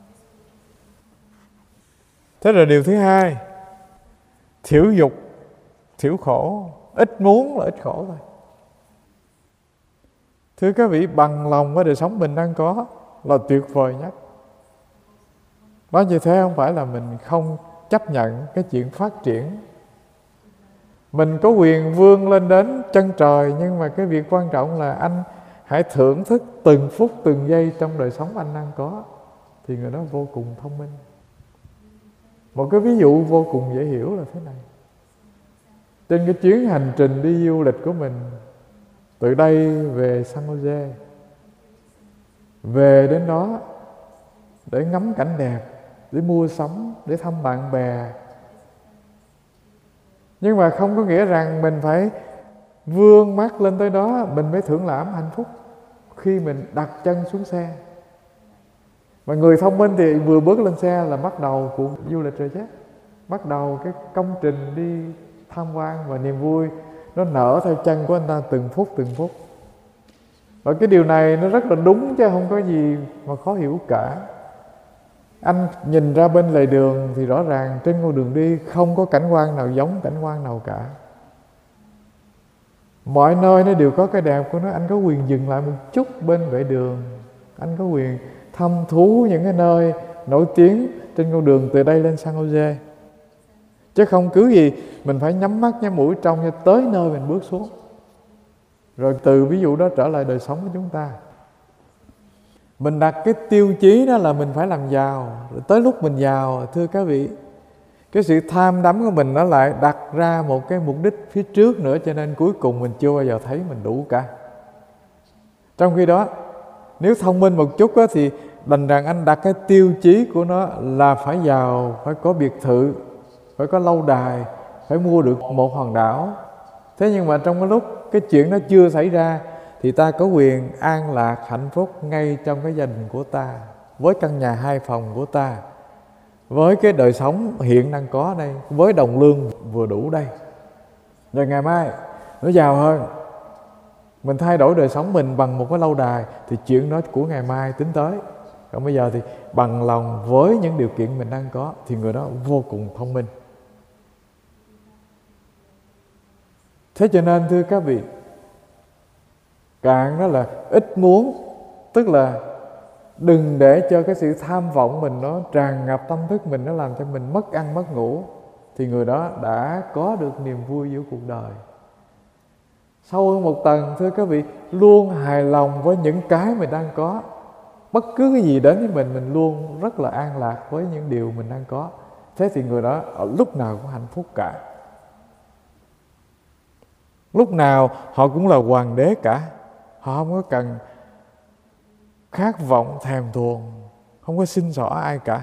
Thế rồi điều thứ hai, thiểu dục, thiểu khổ. Ít muốn là ít khổ thôi. Thưa các vị, bằng lòng với đời sống mình đang có là tuyệt vời nhất. Nói như thế không phải là mình không chấp nhận cái chuyện phát triển. Mình có quyền vươn lên đến chân trời, nhưng mà cái việc quan trọng là anh hãy thưởng thức từng phút từng giây trong đời sống anh đang có, thì người đó vô cùng thông minh. Một cái ví dụ vô cùng dễ hiểu là thế này. Trên cái chuyến hành trình đi du lịch của mình, từ đây về San Jose, về đến đó để ngắm cảnh đẹp, để mua sắm, để thăm bạn bè. Nhưng mà không có nghĩa rằng mình phải vươn mắt lên tới đó mình mới thưởng lãm hạnh phúc khi mình đặt chân xuống xe. Mà người thông minh thì vừa bước lên xe là bắt đầu cuộc du lịch rồi chứ. Bắt đầu cái công trình đi tham quan, và niềm vui nó nở theo chân của anh ta từng phút từng phút. Và cái điều này nó rất là đúng chứ không có gì mà khó hiểu cả. Anh nhìn ra bên lề đường thì rõ ràng trên con đường đi không có cảnh quan nào giống cảnh quan nào cả. Mọi nơi nó đều có cái đẹp của nó. Anh có quyền dừng lại một chút bên vệ đường, anh có quyền thăm thú những cái nơi nổi tiếng trên con đường từ đây lên San Jose. Chứ không cứ gì mình phải nhắm mắt nhắm mũi trông cho tới nơi mình bước xuống. Rồi từ ví dụ đó trở lại đời sống của chúng ta. Mình đặt cái tiêu chí đó là mình phải làm giàu. Rồi tới lúc mình giàu, thưa các vị, cái sự tham đắm của mình nó lại đặt ra một cái mục đích phía trước nữa, cho nên cuối cùng mình chưa bao giờ thấy mình đủ cả. Trong khi đó, nếu thông minh một chút đó, thì đành rằng anh đặt cái tiêu chí của nó là phải giàu, phải có biệt thự, phải có lâu đài, phải mua được một hòn đảo. Thế nhưng mà trong cái lúc cái chuyện đó chưa xảy ra thì ta có quyền an lạc hạnh phúc ngay trong cái gia đình của ta, với căn nhà 2 phòng của ta, với cái đời sống hiện đang có đây, với đồng lương vừa đủ đây. Rồi ngày mai nó giàu hơn, mình thay đổi đời sống mình bằng một cái lâu đài, thì chuyện đó của ngày mai tính tới. Còn bây giờ thì bằng lòng với những điều kiện mình đang có, thì người đó vô cùng thông minh. Thế cho nên thưa các vị, cạn đó là ít muốn, tức là đừng để cho cái sự tham vọng mình nó tràn ngập tâm thức mình, nó làm cho mình mất ăn mất ngủ, thì người đó đã có được niềm vui giữa cuộc đời. Sâu hơn một tầng, thưa các vị, luôn hài lòng với những cái mình đang có. Bất cứ cái gì đến với mình luôn rất là an lạc với những điều mình đang có. Thế thì người đó ở lúc nào cũng hạnh phúc cả. Lúc nào họ cũng là hoàng đế cả. Họ không có cần khát vọng thèm thuồng, không có xin xỏ ai cả.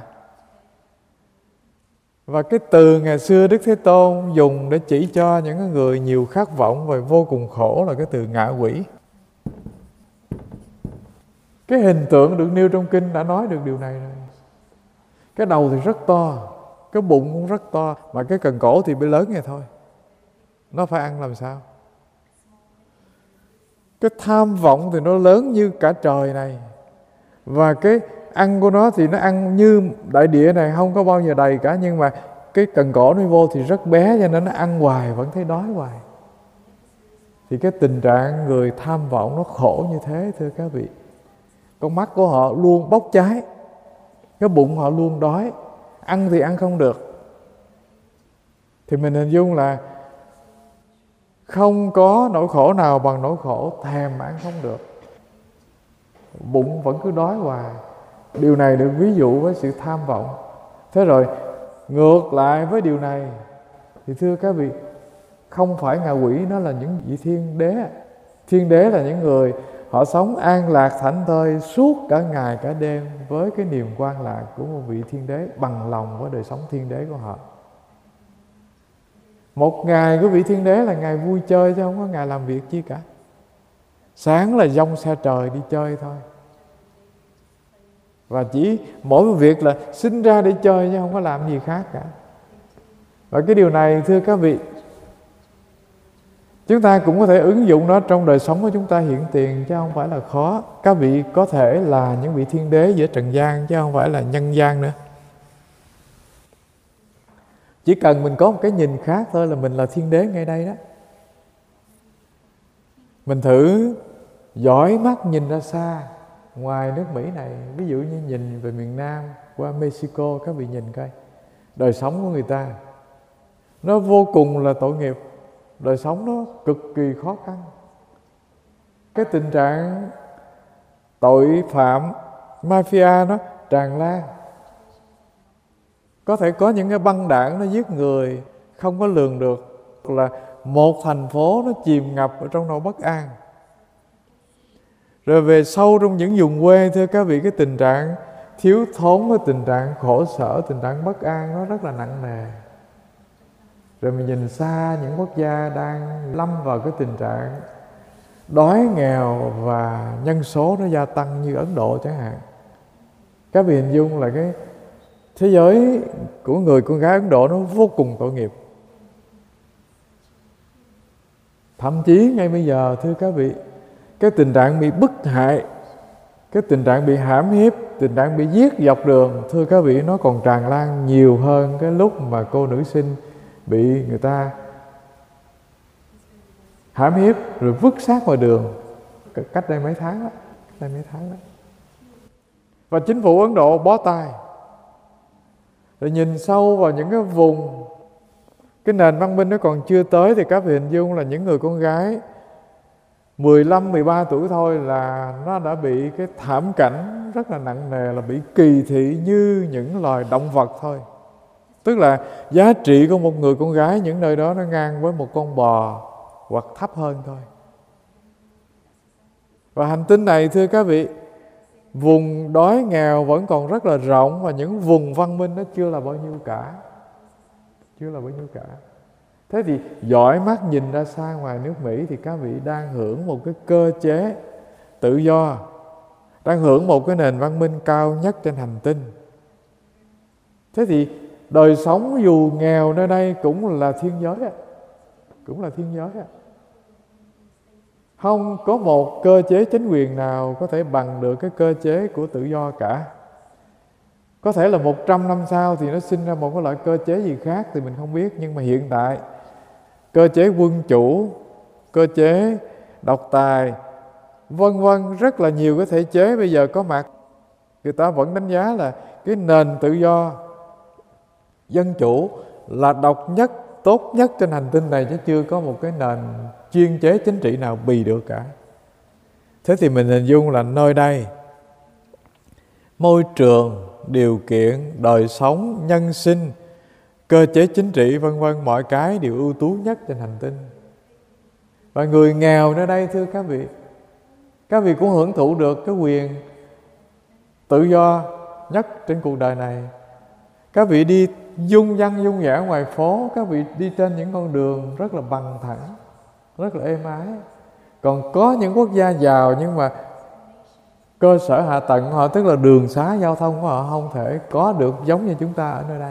Và cái từ ngày xưa Đức Thế Tôn dùng để chỉ cho những người nhiều khát vọng và vô cùng khổ là cái từ ngạ quỷ. Cái hình tượng được nêu trong kinh đã nói được điều này rồi. Cái đầu thì rất to, cái bụng cũng rất to, mà cái cần cổ thì bị lớn vậy thôi. Nó phải ăn làm sao? Cái tham vọng thì nó lớn như cả trời này, và cái ăn của nó thì nó ăn như đại địa này, không có bao giờ đầy cả. Nhưng mà cái cần cổ nó vô thì rất bé, cho nên nó ăn hoài vẫn thấy đói hoài. Thì cái tình trạng người tham vọng nó khổ như thế thưa các vị. Con mắt của họ luôn bốc cháy, cái bụng họ luôn đói, ăn thì ăn không được. Thì mình hình dung là không có nỗi khổ nào bằng nỗi khổ thèm ăn không được, bụng vẫn cứ đói hoài. Điều này được ví dụ với sự tham vọng. Thế rồi ngược lại với điều này thì thưa các vị, không phải ngạ quỷ, nó là những vị thiên đế. Thiên đế là những người họ sống an lạc thảnh thơi suốt cả ngày cả đêm với cái niềm quan lạc của một vị thiên đế, bằng lòng với đời sống thiên đế của họ. Một ngày của vị thiên đế là ngày vui chơi chứ không có ngày làm việc chi cả. Sáng là dông xe trời đi chơi thôi, và chỉ mỗi một việc là sinh ra để chơi chứ không có làm gì khác cả. Và cái điều này thưa các vị, chúng ta cũng có thể ứng dụng nó trong đời sống của chúng ta hiện tiền chứ không phải là khó. Các vị có thể là những vị thiên đế giữa trần gian chứ không phải là nhân gian nữa. Chỉ cần mình có một cái nhìn khác thôi là mình là thiên đế ngay đây đó. Mình thử dõi mắt nhìn ra xa ngoài nước Mỹ này, ví dụ như nhìn về miền Nam qua Mexico, các vị nhìn coi đời sống của người ta, nó vô cùng là tội nghiệp, đời sống nó cực kỳ khó khăn. Cái tình trạng tội phạm mafia nó tràn lan. Có thể có những cái băng đảng nó giết người không có lường được, là một thành phố nó chìm ngập ở trong nỗi bất an. Rồi về sâu trong những vùng quê thưa các vị, cái tình trạng thiếu thốn, cái tình trạng khổ sở, tình trạng bất an nó rất là nặng nề. Rồi mình nhìn xa những quốc gia đang lâm vào cái tình trạng đói nghèo và nhân số nó gia tăng như Ấn Độ chẳng hạn. Các vị hình dung là cái thế giới của người con gái Ấn Độ nó vô cùng tội nghiệp. Thậm chí ngay bây giờ thưa các vị, cái tình trạng bị bức hại, cái tình trạng bị hãm hiếp, tình trạng bị giết dọc đường, thưa các vị, nó còn tràn lan nhiều hơn cái lúc mà cô nữ sinh bị người ta hãm hiếp rồi vứt xác ngoài đường cách đây mấy tháng đó. Và chính phủ Ấn Độ bó tay. Rồi nhìn sâu vào những cái vùng cái nền văn minh nó còn chưa tới, thì các vị hình dung là những người con gái 15, 13 tuổi thôi là nó đã bị cái thảm cảnh rất là nặng nề, là bị kỳ thị như những loài động vật thôi. Tức là giá trị của một người con gái những nơi đó nó ngang với một con bò hoặc thấp hơn thôi. Và hành tinh này thưa các vị, vùng đói nghèo vẫn còn rất là rộng, và những vùng văn minh nó chưa là bao nhiêu cả. Thế thì dõi mắt nhìn ra xa ngoài nước Mỹ thì các vị đang hưởng một cái cơ chế tự do, đang hưởng một cái nền văn minh cao nhất trên hành tinh. Thế thì đời sống dù nghèo nơi đây cũng là thiên giới Không có một cơ chế chính quyền nào có thể bằng được cái cơ chế của tự do cả. Có thể là 100 năm sau thì nó sinh ra một cái loại cơ chế gì khác thì mình không biết. Nhưng mà hiện tại cơ chế quân chủ, cơ chế độc tài, vân vân, rất là nhiều cái thể chế bây giờ có mặt. Người ta vẫn đánh giá là cái nền tự do dân chủ là độc nhất, tốt nhất trên hành tinh này, chứ chưa có một cái nền chuyên chế chính trị nào bì được cả. Thế thì mình hình dung là nơi đây môi trường, điều kiện, đời sống, nhân sinh, cơ chế chính trị vân vân, mọi cái đều ưu tú nhất trên hành tinh. Và người nghèo nơi đây thưa các vị cũng hưởng thụ được cái quyền tự do nhất trên cuộc đời này. Các vị đi dung dã ngoài phố, các vị đi trên những con đường rất là bằng thẳng, rất là êm ái. Còn có những quốc gia giàu nhưng mà cơ sở hạ tầng của họ, tức là đường xá giao thông của họ không thể có được giống như chúng ta ở nơi đây.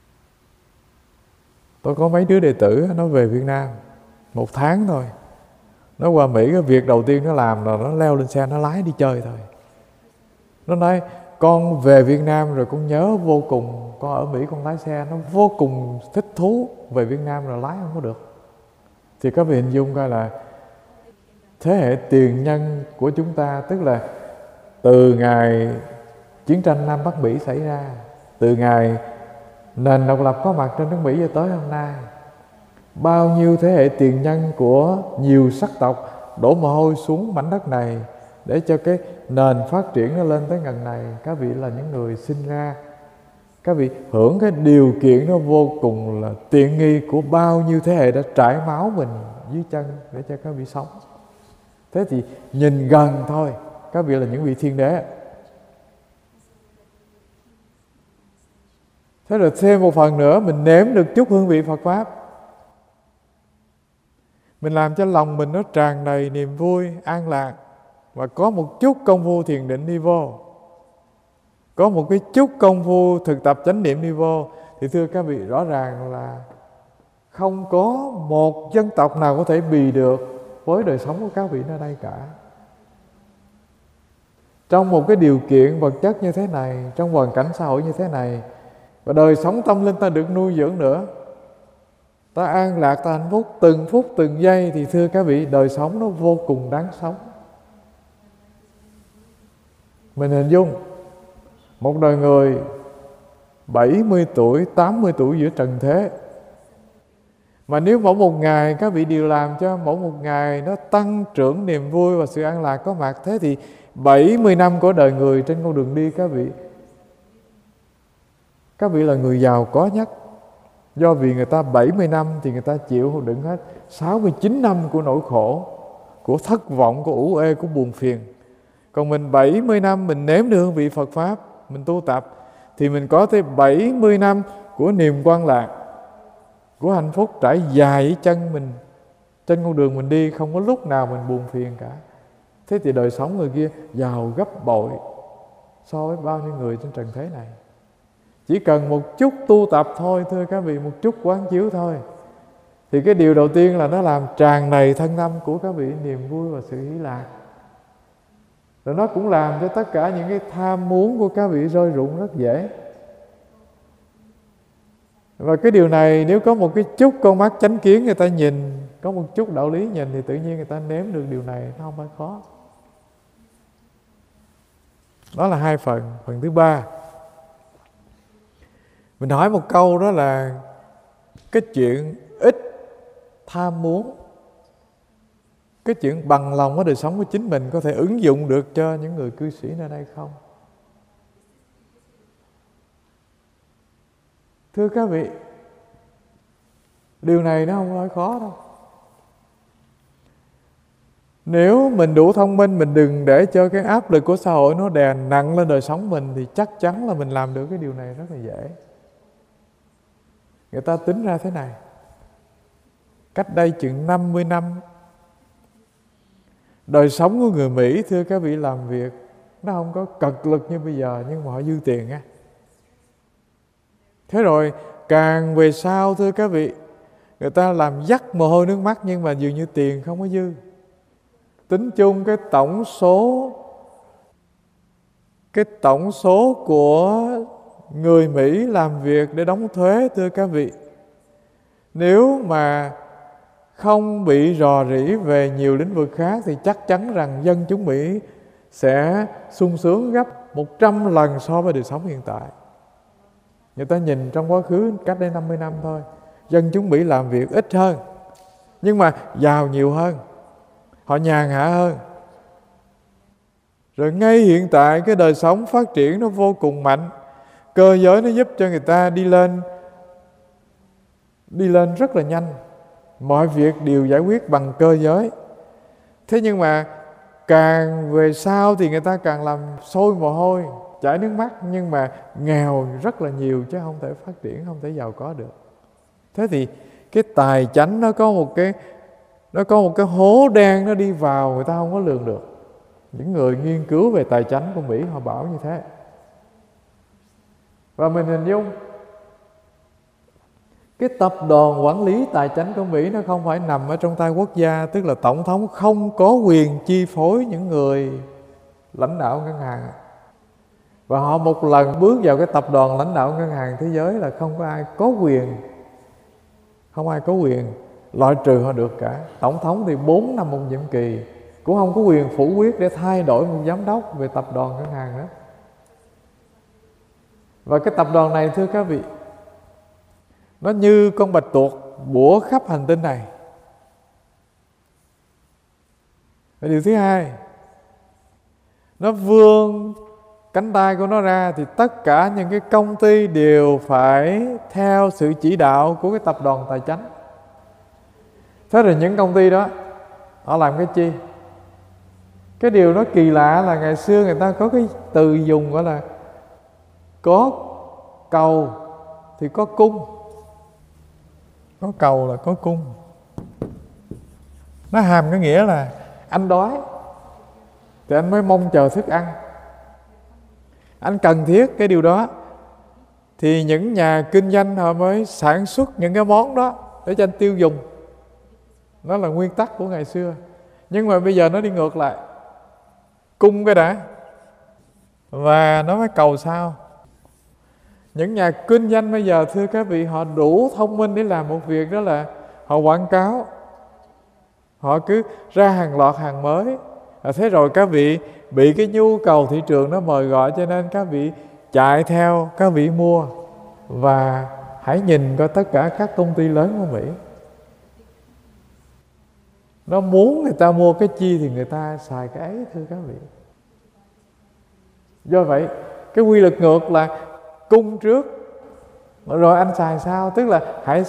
Tôi có mấy đứa đệ tử nó về Việt Nam 1 tháng thôi, Nó qua Mỹ, cái việc đầu tiên nó làm là nó leo lên xe nó lái đi chơi thôi. Nó nói con về Việt Nam rồi con nhớ vô cùng, con ở Mỹ con lái xe nó vô cùng thích thú, về Việt Nam rồi lái không có được. Thì các vị hình dung coi là thế hệ tiền nhân của chúng ta, tức là từ ngày chiến tranh Nam Bắc Mỹ xảy ra, từ ngày nền độc lập có mặt trên nước Mỹ cho tới hôm nay, bao nhiêu thế hệ tiền nhân của nhiều sắc tộc đổ mồ hôi xuống mảnh đất này để cho cái nền phát triển nó lên tới ngần này. Các vị là những người sinh ra, các vị hưởng cái điều kiện nó vô cùng là tiện nghi của bao nhiêu thế hệ đã trải máu mình dưới chân để cho các vị sống. Thế thì nhìn gần thôi, các vị là những vị thiên đế. Thế rồi thêm một phần nữa, mình nếm được chút hương vị Phật Pháp, mình làm cho lòng mình nó tràn đầy niềm vui, an lạc, và có một chút công phu thiền định đi vô, có một cái chút công phu thực tập chánh niệm đi vô, thì thưa các vị, rõ ràng là không có một dân tộc nào có thể bì được với đời sống của các vị nơi đây cả. Trong một cái điều kiện vật chất như thế này, trong hoàn cảnh xã hội như thế này, và đời sống tâm linh ta được nuôi dưỡng nữa, ta an lạc, ta hạnh phúc từng phút từng giây, thì thưa các vị, đời sống nó vô cùng đáng sống. Mình hình dung một đời người 70 tuổi, 80 tuổi giữa trần thế, mà nếu mỗi một ngày các vị đều làm cho mỗi một ngày nó tăng trưởng niềm vui và sự an lạc có mặt, thế thì 70 năm của đời người trên con đường đi các vị là người giàu có nhất. Do vì người ta 70 năm thì người ta chịu đựng hết 69 năm của nỗi khổ, của thất vọng, của ủ ê, của buồn phiền. Còn mình 70 năm mình nếm được hương vị Phật Pháp, mình tu tập, thì mình có tới 70 năm của niềm quan lạc, của hạnh phúc trải dài với chân mình. Trên con đường mình đi không có lúc nào mình buồn phiền cả. Thế thì đời sống người kia giàu gấp bội so với bao nhiêu người trên trần thế này. Chỉ cần một chút tu tập thôi, thưa các vị, một chút quán chiếu thôi, thì cái điều đầu tiên là nó làm tràn đầy thân tâm của các vị niềm vui và sự hỷ lạc. Rồi nó cũng làm cho tất cả những cái tham muốn của các vị rơi rụng rất dễ. Và cái điều này nếu có một cái chút con mắt chánh kiến người ta nhìn, có một chút đạo lý nhìn, thì tự nhiên người ta nếm được điều này, nó không phải khó. Đó là hai phần. Phần thứ ba, mình hỏi một câu, đó là cái chuyện ít tham muốn, cái chuyện bằng lòng ở đời sống của chính mình có thể ứng dụng được cho những người cư sĩ nơi đây không? Thưa các vị, điều này nó không phải khó đâu. Nếu mình đủ thông minh, mình đừng để cho cái áp lực của xã hội nó đè nặng lên đời sống mình, thì chắc chắn là mình làm được cái điều này rất là dễ. Người ta tính ra thế này, cách đây chừng 50 năm, đời sống của người Mỹ, thưa các vị, làm việc nó không có cật lực như bây giờ, nhưng mà họ dư tiền á. Thế rồi càng về sau, thưa các vị, người ta làm dắt mồ hôi nước mắt, nhưng mà dường như tiền không có dư. Tính chung cái tổng số của người Mỹ làm việc để đóng thuế, thưa các vị, nếu mà không bị rò rỉ về nhiều lĩnh vực khác, thì chắc chắn rằng dân chúng Mỹ sẽ sung sướng gấp 100 lần so với đời sống hiện tại. Người ta nhìn trong quá khứ cách đây 50 năm thôi, dân chúng Mỹ làm việc ít hơn, nhưng mà giàu nhiều hơn, họ nhàn hạ hơn. Rồi ngay hiện tại cái đời sống phát triển nó vô cùng mạnh, cơ giới nó giúp cho người ta đi lên rất là nhanh. Mọi việc đều giải quyết bằng cơ giới. Thế nhưng mà càng về sau thì người ta càng làm sôi mồ hôi, chảy nước mắt, nhưng mà nghèo rất là nhiều, chứ không thể phát triển, không thể giàu có được. Thế thì cái tài chánh nó có một cái hố đen nó đi vào, người ta không có lường được. Những người nghiên cứu về tài chánh của Mỹ họ bảo như thế. Và mình hình dung Cái tập đoàn quản lý tài chánh của Mỹ nó không phải nằm ở trong tay quốc gia, tức là tổng thống không có quyền chi phối những người lãnh đạo ngân hàng. Và họ một lần bước vào cái tập đoàn lãnh đạo ngân hàng thế giới là không có ai có quyền, không ai có quyền loại trừ họ được cả. Tổng thống thì 4 năm một nhiệm kỳ, cũng không có quyền phủ quyết để thay đổi một giám đốc về tập đoàn ngân hàng đó. Và cái tập đoàn này thưa các vị, nó như con bạch tuộc bủa khắp hành tinh này. Và điều thứ hai, nó vươn cánh tay của nó ra thì tất cả những cái công ty đều phải theo sự chỉ đạo của cái tập đoàn tài chánh. Thế rồi những công ty đó họ làm cái chi? Cái điều nó kỳ lạ là ngày xưa người ta có cái từ dùng gọi là có cầu thì có cung. Có cầu là có cung. Nó hàm cái nghĩa là anh đói thì anh mới mong chờ thức ăn, anh cần thiết cái điều đó thì những nhà kinh doanh họ mới sản xuất những cái món đó để cho anh tiêu dùng. Đó là nguyên tắc của ngày xưa. Nhưng mà bây giờ nó đi ngược lại, cung cái đã và nó mới cầu sau. Những nhà kinh doanh bây giờ thưa các vị, họ đủ thông minh để làm một việc, đó là họ quảng cáo, họ cứ ra hàng loạt hàng mới. Thế rồi các vị bị cái nhu cầu thị trường nó mời gọi, cho nên các vị chạy theo, các vị mua. Và hãy nhìn coi tất cả các công ty lớn của Mỹ, nó muốn người ta mua cái chi thì người ta xài cái ấy thưa các vị. Do vậy cái quy luật ngược là cung trước rồi anh xài sau, tức là hãy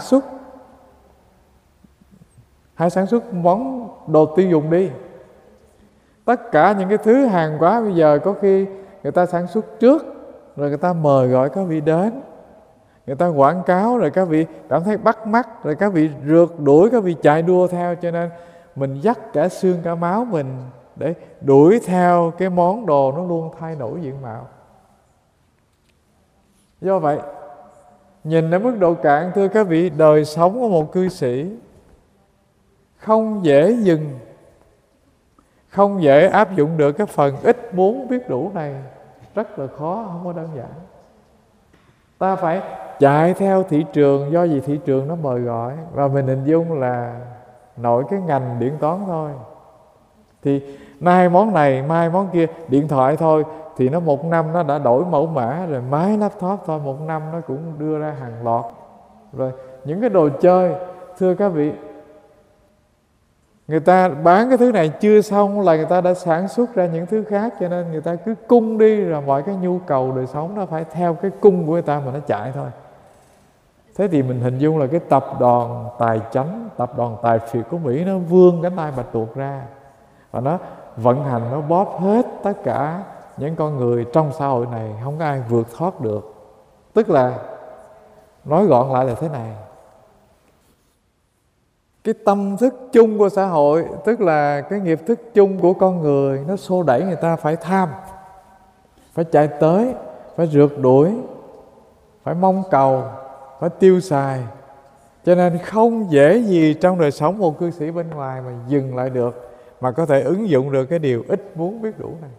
sản xuất món đồ tiêu dùng đi. Tất cả những cái thứ hàng hóa bây giờ có khi người ta sản xuất trước rồi người ta mời gọi các vị đến, người ta quảng cáo rồi các vị cảm thấy bắt mắt, rồi các vị rượt đuổi, các vị chạy đua theo. Cho nên mình dắt cả xương cả máu mình để đuổi theo cái món đồ nó luôn thay đổi diện mạo. Do vậy nhìn ở mức độ cạn thưa các vị, đời sống của một cư sĩ không dễ dừng, không dễ áp dụng được cái phần ít muốn biết đủ này. Rất là khó, không có đơn giản. Ta phải chạy theo thị trường, do gì thị trường nó mời gọi. Và mình hình dung là nội cái ngành điện toán thôi, thì nay món này, mai món kia. Điện thoại thôi thì nó một năm nó đã đổi mẫu mã rồi. Máy laptop thôi một năm nó cũng đưa ra hàng loạt. Rồi những cái đồ chơi thưa các vị, người ta bán cái thứ này chưa xong là người ta đã sản xuất ra những thứ khác. Cho nên người ta cứ cung đi, rồi mọi cái nhu cầu đời sống nó phải theo cái cung của người ta mà nó chạy thôi. Thế thì mình hình dung là cái tập đoàn tài chánh, tập đoàn tài phiệt của Mỹ nó vươn cánh tay bạch tuộc ra, và nó vận hành, nó bóp hết tất cả những con người trong xã hội này, không có ai vượt thoát được. Tức là nói gọn lại là thế này, cái tâm thức chung của xã hội, tức là cái nghiệp thức chung của con người, nó xô đẩy người ta phải tham, phải chạy tới, phải rượt đuổi, phải mong cầu, phải tiêu xài. Cho nên không dễ gì trong đời sống một cư sĩ bên ngoài mà dừng lại được, mà có thể ứng dụng được cái điều ít muốn biết đủ này.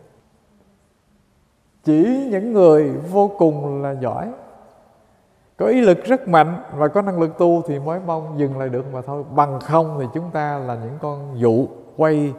Chỉ những người vô cùng là giỏi, có ý lực rất mạnh và có năng lực tu thì mới mong dừng lại được mà thôi. Bằng không thì chúng ta là những con dụ quay.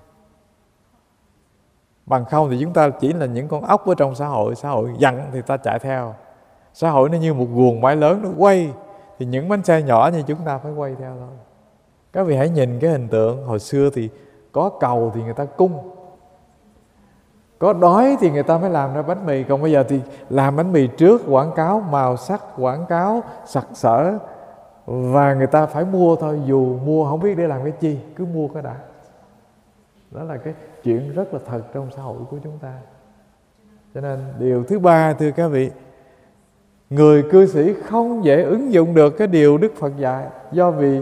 Bằng không thì chúng ta chỉ là những con ốc ở trong xã hội. Xã hội dặn thì ta chạy theo. Xã hội nó như một guồng máy lớn, nó quay thì những bánh xe nhỏ như chúng ta phải quay theo thôi. Các vị hãy nhìn cái hình tượng hồi xưa thì có cầu thì người ta cung, có đói thì người ta mới làm ra bánh mì. Còn bây giờ thì làm bánh mì trước, quảng cáo màu sắc, quảng cáo sặc sỡ, và người ta phải mua thôi, dù mua không biết để làm cái chi, cứ mua cái đã. Đó là cái chuyện rất là thật trong xã hội của chúng ta. Cho nên điều thứ ba thưa các vị, người cư sĩ không dễ ứng dụng được cái điều Đức Phật dạy, do vì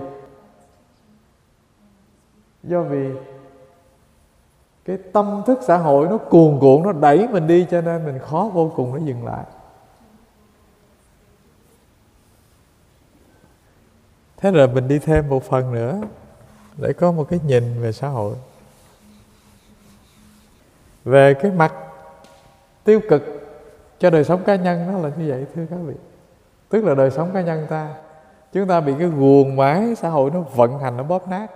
cái tâm thức xã hội nó cuồn cuộn, nó đẩy mình đi, cho nên mình khó vô cùng để dừng lại. Thế rồi mình đi thêm một phần nữa để có một cái nhìn về xã hội. Về cái mặt tiêu cực cho đời sống cá nhân nó là như vậy thưa các vị. Tức là đời sống cá nhân ta, chúng ta bị cái guồng máy xã hội nó vận hành, nó bóp nát.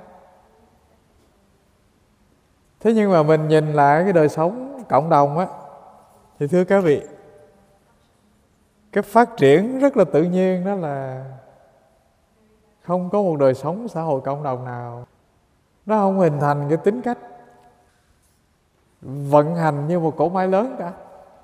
Thế nhưng mà mình nhìn lại cái đời sống cộng đồng á, thì thưa các vị, cái phát triển rất là tự nhiên đó là không có một đời sống xã hội cộng đồng nào nó không hình thành cái tính cách vận hành như một cỗ máy lớn cả.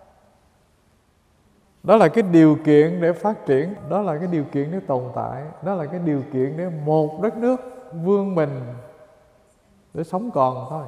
Đó là cái điều kiện để phát triển, đó là cái điều kiện để tồn tại, đó là cái điều kiện để một đất nước vươn mình để sống còn thôi.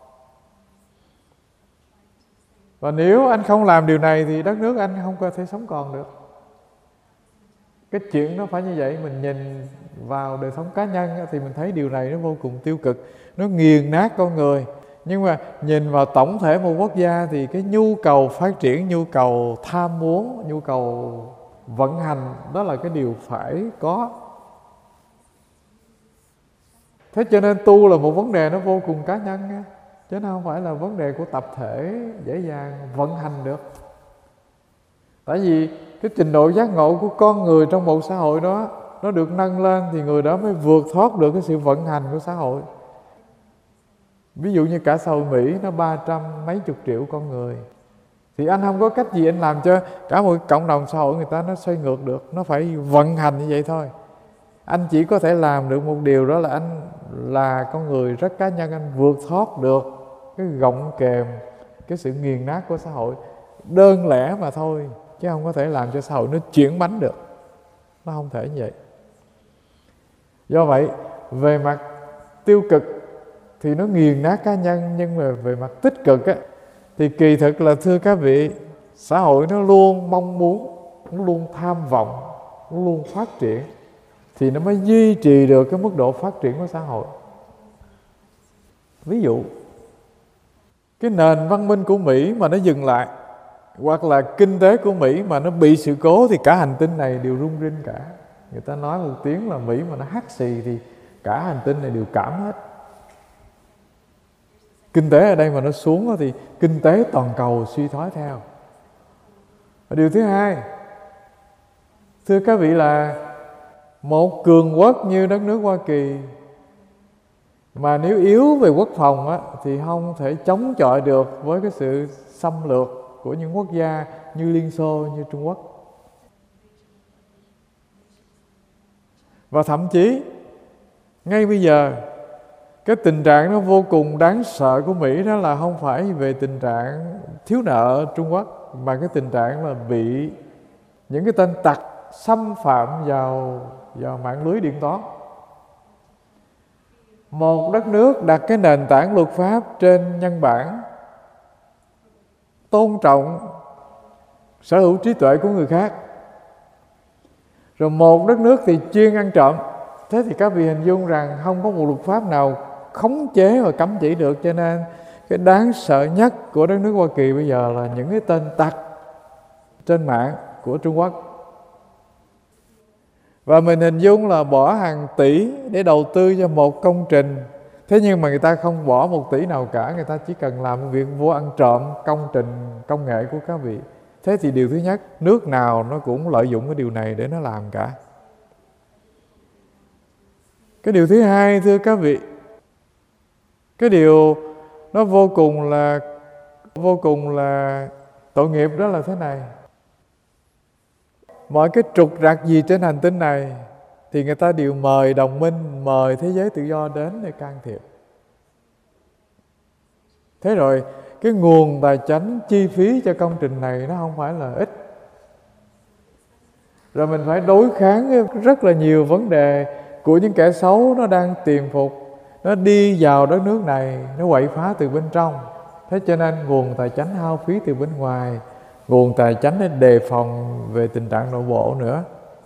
Và nếu anh không làm điều này thì đất nước anh không có thể sống còn được. Cái chuyện nó phải như vậy. Mình nhìn vào đời sống cá nhân thì mình thấy điều này nó vô cùng tiêu cực, nó nghiền nát con người. Nhưng mà nhìn vào tổng thể một quốc gia thì cái nhu cầu phát triển, nhu cầu tham muốn, nhu cầu vận hành, đó là cái điều phải có. Thế cho nên tu là một vấn đề nó vô cùng cá nhân nha, chứ nó không phải là vấn đề của tập thể dễ dàng vận hành được. Tại vì cái trình độ giác ngộ của con người trong một xã hội đó nó được nâng lên thì người đó mới vượt thoát được cái sự vận hành của xã hội. Ví dụ như cả xã hội Mỹ nó 300 mấy chục triệu con người, thì anh không có cách gì anh làm cho cả một cộng đồng xã hội người ta nó xoay ngược được. Nó phải vận hành như vậy thôi. Anh chỉ có thể làm được một điều, đó là anh là con người rất cá nhân, anh vượt thoát được cái gọng kềm, cái sự nghiền nát của xã hội đơn lẻ mà thôi, chứ không có thể làm cho xã hội nó chuyển bánh được. Nó không thể như vậy. Do vậy về mặt tiêu cực thì nó nghiền nát cá nhân, nhưng mà về mặt tích cực á, thì kỳ thực là thưa các vị, xã hội nó luôn mong muốn, nó luôn tham vọng, nó luôn phát triển, thì nó mới duy trì được cái mức độ phát triển của xã hội. Ví dụ cái nền văn minh của Mỹ mà nó dừng lại, hoặc là kinh tế của Mỹ mà nó bị sự cố, thì cả hành tinh này đều rung rinh cả. Người ta nói một tiếng là Mỹ mà nó hắt xì thì cả hành tinh này đều cảm hết. Kinh tế ở đây mà nó xuống thì kinh tế toàn cầu suy thoái theo. Và điều thứ hai, thưa các vị, là một cường quốc như đất nước Hoa Kỳ mà nếu yếu về quốc phòng á, thì không thể chống chọi được với cái sự xâm lược của những quốc gia như Liên Xô, như Trung Quốc. Và thậm chí ngay bây giờ cái tình trạng nó vô cùng đáng sợ của Mỹ đó là không phải về tình trạng thiếu nợ Trung Quốc, mà cái tình trạng là bị những cái tên tặc xâm phạm vào mạng lưới điện toán. Một đất nước đặt cái nền tảng luật pháp trên nhân bản, tôn trọng sở hữu trí tuệ của người khác, rồi một đất nước thì chuyên ăn trộm. Thế thì các vị hình dung rằng không có một luật pháp nào khống chế và cấm chỉ được. Cho nên cái đáng sợ nhất của đất nước Hoa Kỳ bây giờ là những cái tên tặc trên mạng của Trung Quốc. Và mình hình dung là bỏ hàng tỷ để đầu tư cho một công trình, thế nhưng mà người ta không bỏ 1 tỷ nào cả, người ta chỉ cần làm một việc vô ăn trộm công trình công nghệ của các vị. Thế thì điều thứ nhất, nước nào nó cũng lợi dụng cái điều này để nó làm cả. Cái điều thứ hai, thưa các vị, cái điều nó vô cùng là tội nghiệp, đó là thế này. Mọi cái trục trặc gì trên hành tinh này thì người ta đều mời đồng minh, mời thế giới tự do đến để can thiệp. Thế rồi cái nguồn tài chánh chi phí cho công trình này nó không phải là ít. Rồi mình phải đối kháng với rất là nhiều vấn đề của những kẻ xấu, nó đang tiềm phục, nó đi vào đất nước này, nó quậy phá từ bên trong. Thế cho nên nguồn tài chánh hao phí từ bên ngoài, nguồn tài chánh để đề phòng về tình trạng nội bộ nữa.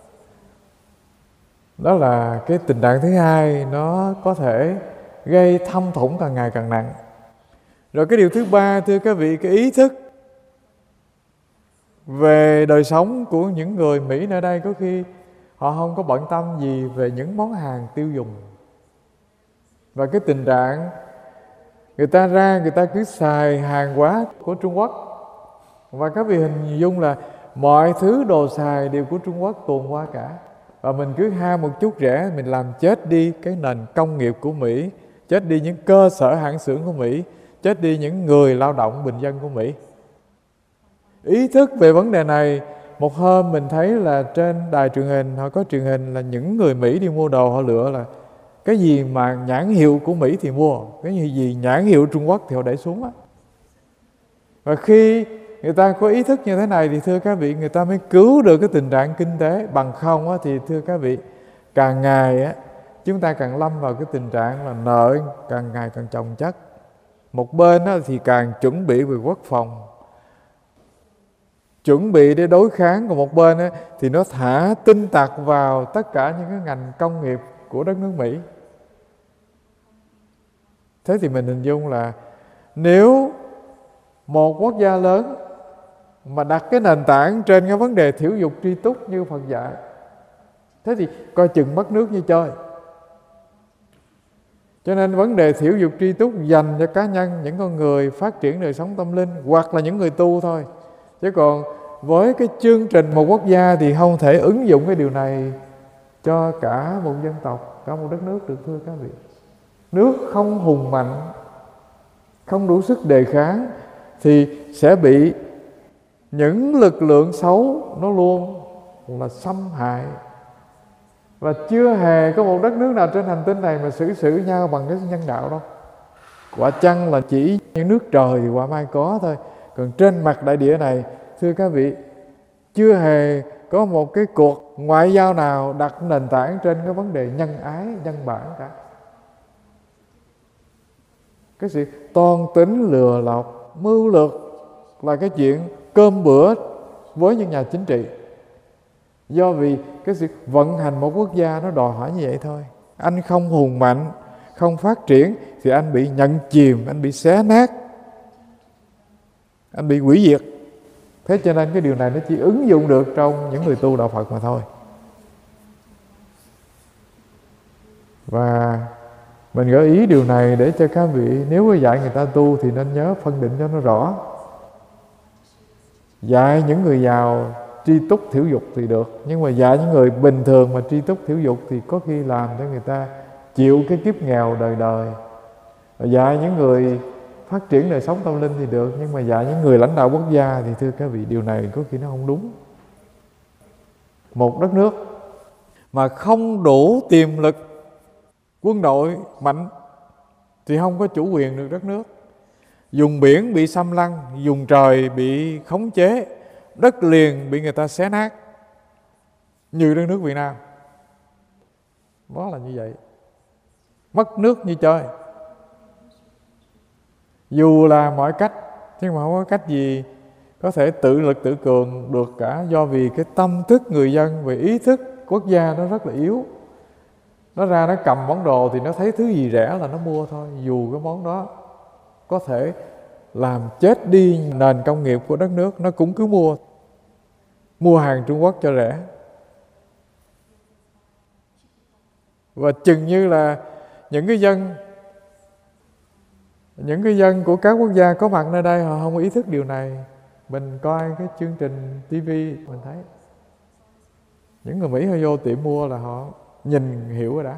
Đó là cái tình trạng thứ hai, nó có thể gây thâm thủng càng ngày càng nặng. Rồi cái điều thứ ba, thưa các vị, cái ý thức về đời sống của những người Mỹ nơi đây có khi Họ không có bận tâm gì về những món hàng tiêu dùng. Và cái tình trạng người ta ra, người ta cứ xài hàng hóa của Trung Quốc. Và các vị hình dung là mọi thứ đồ xài đều của Trung Quốc tuồn qua cả. Và mình cứ ham một chút rẻ, mình làm chết đi cái nền công nghiệp của Mỹ, chết đi những cơ sở hãng xưởng của Mỹ, chết đi những người lao động bình dân của Mỹ. Ý thức về vấn đề này, một hôm mình thấy là trên đài truyền hình, họ có truyền hình là những người Mỹ đi mua đồ, họ lựa là cái gì mà nhãn hiệu của Mỹ thì mua, cái gì nhãn hiệu Trung Quốc thì họ để xuống á. Và khi người ta có ý thức như thế này thì thưa các vị, người ta mới cứu được cái tình trạng kinh tế. Bằng không á, thì thưa các vị, càng ngày á, chúng ta càng lâm vào cái tình trạng là nợ càng ngày càng chồng chất. Một bên á, thì càng chuẩn bị về quốc phòng, chuẩn bị để đối kháng, còn một bên á, thì nó thả tinh tặc vào tất cả những cái ngành công nghiệp của đất nước Mỹ. Thế thì mình hình dung là nếu một quốc gia lớn mà đặt cái nền tảng trên cái vấn đề thiểu dục tri túc như Phật dạy, thế thì coi chừng mất nước như chơi. Cho nên vấn đề thiểu dục tri túc dành cho cá nhân, những con người phát triển đời sống tâm linh hoặc là những người tu thôi. Chứ còn với cái chương trình một quốc gia thì không thể ứng dụng cái điều này cho cả một dân tộc, cả một đất nước được thưa các vị. Nước không hùng mạnh, không đủ sức đề kháng thì sẽ bị những lực lượng xấu nó luôn là xâm hại. Và chưa hề có một đất nước nào trên hành tinh này mà xử nhau bằng cái nhân đạo đâu. Quả chăng là chỉ những nước trời thì quả mai có thôi. Còn trên mặt đại địa này, thưa các vị, chưa hề có một cái cuộc ngoại giao nào đặt nền tảng trên cái vấn đề nhân ái, nhân bản cả. Cái sự toan tính, lừa lọc, mưu lược là cái chuyện cơm bữa với những nhà chính trị. Do vì cái sự vận hành một quốc gia nó đòi hỏi như vậy thôi. Anh không hùng mạnh, không phát triển thì anh bị nhận chìm, anh bị xé nát, anh bị hủy diệt. Thế cho nên cái điều này nó chỉ ứng dụng được trong những người tu đạo Phật mà thôi. Và mình gợi ý điều này để cho các vị, nếu có dạy người ta tu thì nên nhớ phân định cho nó rõ. Dạy những người giàu tri túc thiểu dục thì được, nhưng mà dạy những người bình thường mà tri túc thiểu dục thì có khi làm cho người ta chịu cái kiếp nghèo đời đời. Và dạy những người phát triển đời sống tâm linh thì được, nhưng mà dạy những người lãnh đạo quốc gia thì thưa các vị, điều này có khi nó không đúng. Một đất nước mà không đủ tiềm lực quân đội mạnh thì không có chủ quyền được đất nước. Dùng biển bị xâm lăng, dùng trời bị khống chế, đất liền bị người ta xé nát như đất nước Việt Nam. Đó là như vậy. Mất nước như chơi. Dù là mọi cách, nhưng mà không có cách gì có thể tự lực tự cường được cả. Do vì cái tâm thức người dân về ý thức quốc gia nó rất là yếu. Nó ra nó cầm món đồ thì nó thấy thứ gì rẻ là nó mua thôi. Dù cái món đó có thể làm chết đi nền công nghiệp của đất nước, nó cũng cứ mua. Mua hàng Trung Quốc cho rẻ. Và chừng như là những cái dân của các quốc gia có mặt nơi đây họ không có ý thức điều này. Mình coi cái chương trình TV mình thấy những người Mỹ họ vô tiệm mua là họ nhìn hiểu rồi đã.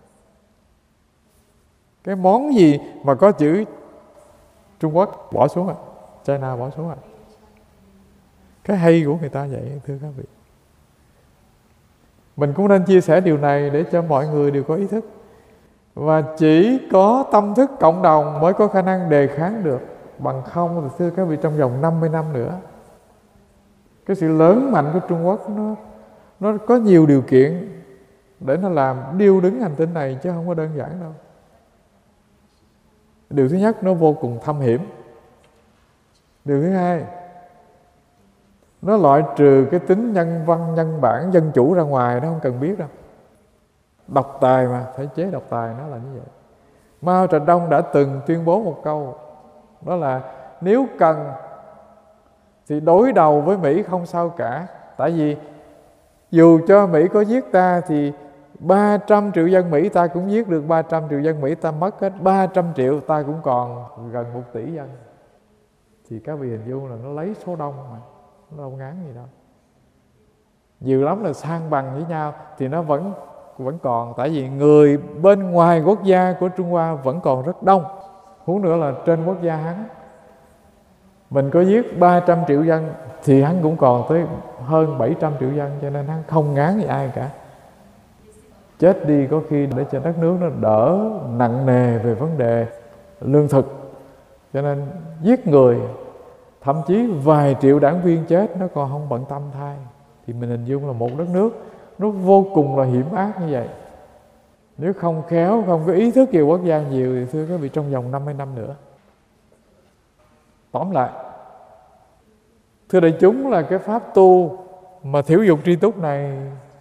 Cái món gì mà có chữ Trung Quốc bỏ xuống rồi, China bỏ xuống rồi. Cái hay của người ta vậy thưa các vị. Mình cũng nên chia sẻ điều này để cho mọi người đều có ý thức. Và chỉ có tâm thức cộng đồng mới có khả năng đề kháng được. Bằng không thì thưa các vị, trong vòng 50 năm nữa, cái sự lớn mạnh của Trung Quốc nó có nhiều điều kiện để nó làm điêu đứng hành tinh này, chứ không có đơn giản đâu. Điều thứ nhất, nó vô cùng thâm hiểm. Điều thứ hai, nó loại trừ cái tính nhân văn, nhân bản, dân chủ ra ngoài, nó không cần biết đâu. Độc tài mà, thể chế độc tài nó là như vậy. Mao Trạch Đông đã từng tuyên bố một câu, đó là nếu cần thì đối đầu với Mỹ không sao cả. Tại vì Dù cho Mỹ có giết ta thì 300 triệu dân Mỹ ta cũng giết được 300 triệu dân Mỹ, ta mất hết 300 triệu ta cũng còn gần 1 tỷ dân. Thì các vị hình dung là nó lấy số đông mà, nó đâu ngán gì đâu. Nhiều lắm là sang bằng với nhau thì nó vẫn còn. Tại vì người bên ngoài quốc gia của Trung Hoa vẫn còn rất đông. Huống nữa là trên quốc gia hắn, mình có giết 300 triệu dân thì hắn cũng còn tới hơn 700 triệu dân, cho nên hắn không ngán gì ai cả. Chết đi có khi để cho đất nước nó đỡ nặng nề về vấn đề lương thực, cho nên giết người, thậm chí vài triệu đảng viên chết nó còn không bận tâm thay. Thì mình hình dung là một đất nước nó vô cùng là hiểm ác như vậy. Nếu không khéo, không có ý thức về quốc gia nhiều thì thưa các vị, trong vòng 50 năm nữa. Tóm lại, thưa đại chúng, là cái pháp tu mà thiểu dục tri túc này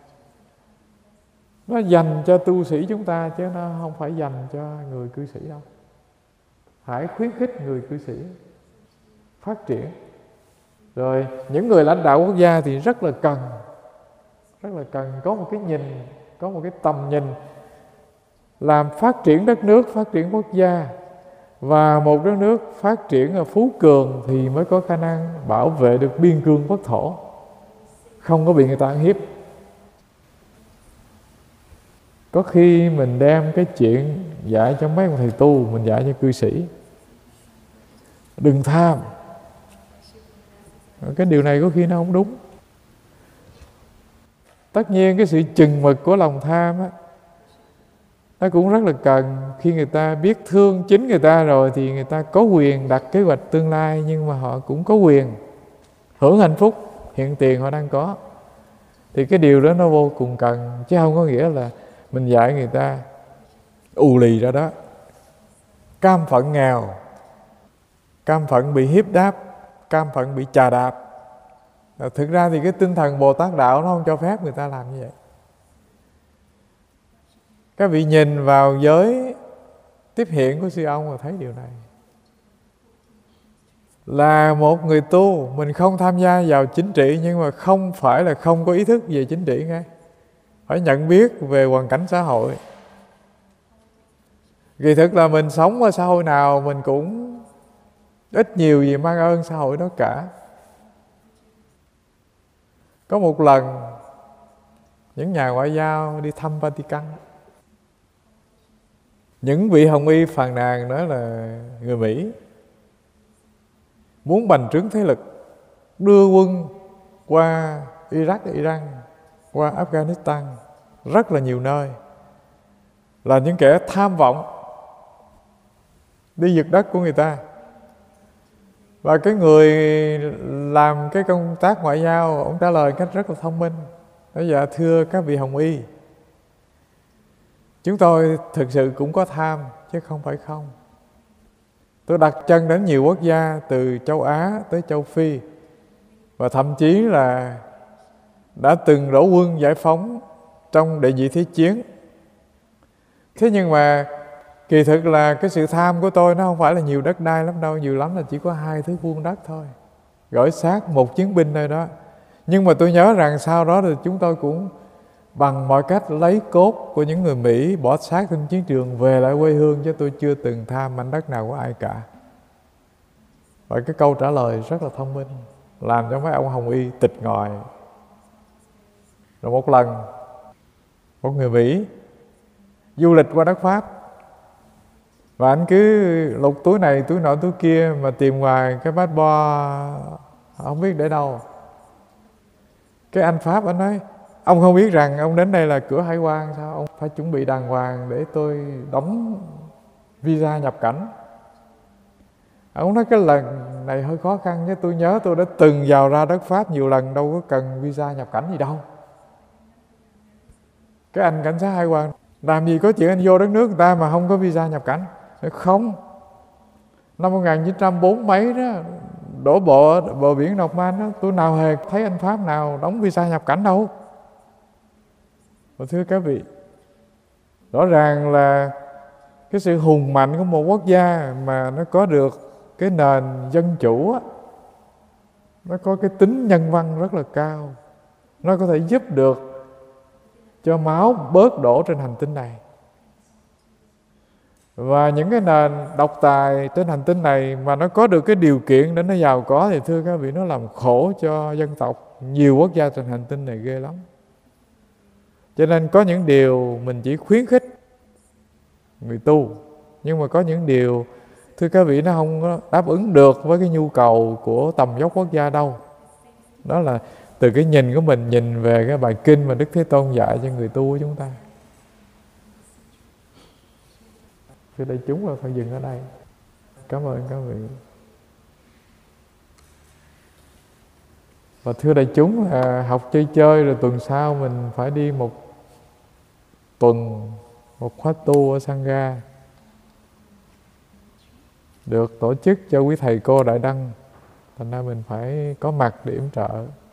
nó dành cho tu sĩ chúng ta, chứ nó không phải dành cho người cư sĩ đâu. Hãy khuyến khích người cư sĩ phát triển. Rồi những người lãnh đạo quốc gia thì rất là cần có một cái nhìn, có một cái tầm nhìn làm phát triển đất nước, phát triển quốc gia. Và một đất nước phát triển ở phú cường thì mới có khả năng bảo vệ được biên cương quốc thổ, không có bị người ta ăn hiếp. Có khi mình đem cái chuyện dạy cho mấy ông thầy tu, mình dạy cho cư sĩ đừng tham. Cái điều này có khi nó không đúng. Tất nhiên cái sự chừng mực của lòng tham á, nó cũng rất là cần. Khi người ta biết thương chính người ta rồi thì người ta có quyền đặt kế hoạch tương lai, nhưng mà họ cũng có quyền hưởng hạnh phúc hiện tiền họ đang có. Thì cái điều đó nó vô cùng cần, chứ không có nghĩa là mình dạy người ta ù lì ra đó, cam phận nghèo, cam phận bị hiếp đáp, cam phận bị chà đạp. Thực ra thì cái tinh thần Bồ Tát Đạo nó không cho phép người ta làm như vậy. Các vị nhìn vào giới tiếp hiện của sư ông và thấy điều này. Là một người tu, mình không tham gia vào chính trị, nhưng mà không phải là không có ý thức về chính trị ngay. Phải nhận biết về hoàn cảnh xã hội. Kỳ thực là mình sống ở xã hội nào mình cũng ít nhiều gì mang ơn xã hội đó cả. Có một lần những nhà ngoại giao đi thăm Vatican, những vị hồng y phàn nàn đó là người Mỹ muốn bành trướng thế lực, đưa quân qua Iraq, Iran, qua Afghanistan, rất là nhiều nơi, là những kẻ tham vọng đi giật đất của người ta. Và cái người làm cái công tác ngoại giao, ông trả lời cách rất là thông minh. Nói dạ thưa các vị hồng y, chúng tôi thực sự cũng có tham chứ không phải không. Tôi đặt chân đến nhiều quốc gia từ châu Á tới châu Phi, và thậm chí là đã từng đổ quân giải phóng trong đệ nhị thế chiến. Thế nhưng mà kỳ thực là cái sự tham của tôi nó không phải là nhiều đất đai lắm đâu, nhiều lắm là chỉ có 2 thước vuông đất thôi, gửi xác một chiến binh nơi đó. Nhưng mà tôi nhớ rằng sau đó thì chúng tôi cũng bằng mọi cách lấy cốt của những người Mỹ bỏ xác trên chiến trường về lại quê hương, chứ tôi chưa từng tham mảnh đất nào của ai cả. Và cái câu trả lời rất là thông minh, làm cho mấy ông hồng y tịch ngòi. Rồi một lần, một người Mỹ du lịch qua đất Pháp, và anh cứ lục túi này túi nọ túi kia mà tìm ngoài cái passport không biết để đâu. Cái anh Pháp anh nói, ông không biết rằng ông đến đây là cửa hải quan sao? Ông phải chuẩn bị đàng hoàng để tôi đóng visa nhập cảnh. Ông nói cái lần này hơi khó khăn, chứ tôi nhớ tôi đã từng vào ra đất Pháp nhiều lần, đâu có cần visa nhập cảnh gì đâu. Cái anh cảnh sát hải quan, làm gì có chuyện anh vô đất nước người ta mà không có visa nhập cảnh. Nói không, năm 1940 mấy đó, đổ bộ bờ biển Nọc Man đó, tôi nào hề thấy anh Pháp nào đóng visa nhập cảnh đâu. Và thưa các vị, rõ ràng là cái sự hùng mạnh của một quốc gia mà nó có được cái nền dân chủ á, nó có cái tính nhân văn rất là cao, nó có thể giúp được cho máu bớt đổ trên hành tinh này. Và những cái nền độc tài trên hành tinh này mà nó có được cái điều kiện để nó giàu có thì thưa các vị, nó làm khổ cho dân tộc nhiều quốc gia trên hành tinh này ghê lắm. Cho nên có những điều mình chỉ khuyến khích người tu, nhưng mà có những điều thưa các vị nó không có đáp ứng được với cái nhu cầu của tầm vóc quốc gia đâu. Đó là từ cái nhìn của mình nhìn về cái bài kinh mà Đức Thế Tôn dạy cho người tu của chúng ta. Thưa đại chúng, là phải dừng ở đây. Cảm ơn các vị. Và thưa đại chúng, là học chơi chơi rồi tuần sau mình phải đi một tuần, một khóa tu ở Sangha, được tổ chức cho quý thầy cô Đại Đăng. Thành ra mình phải có mặt để yểm trợ.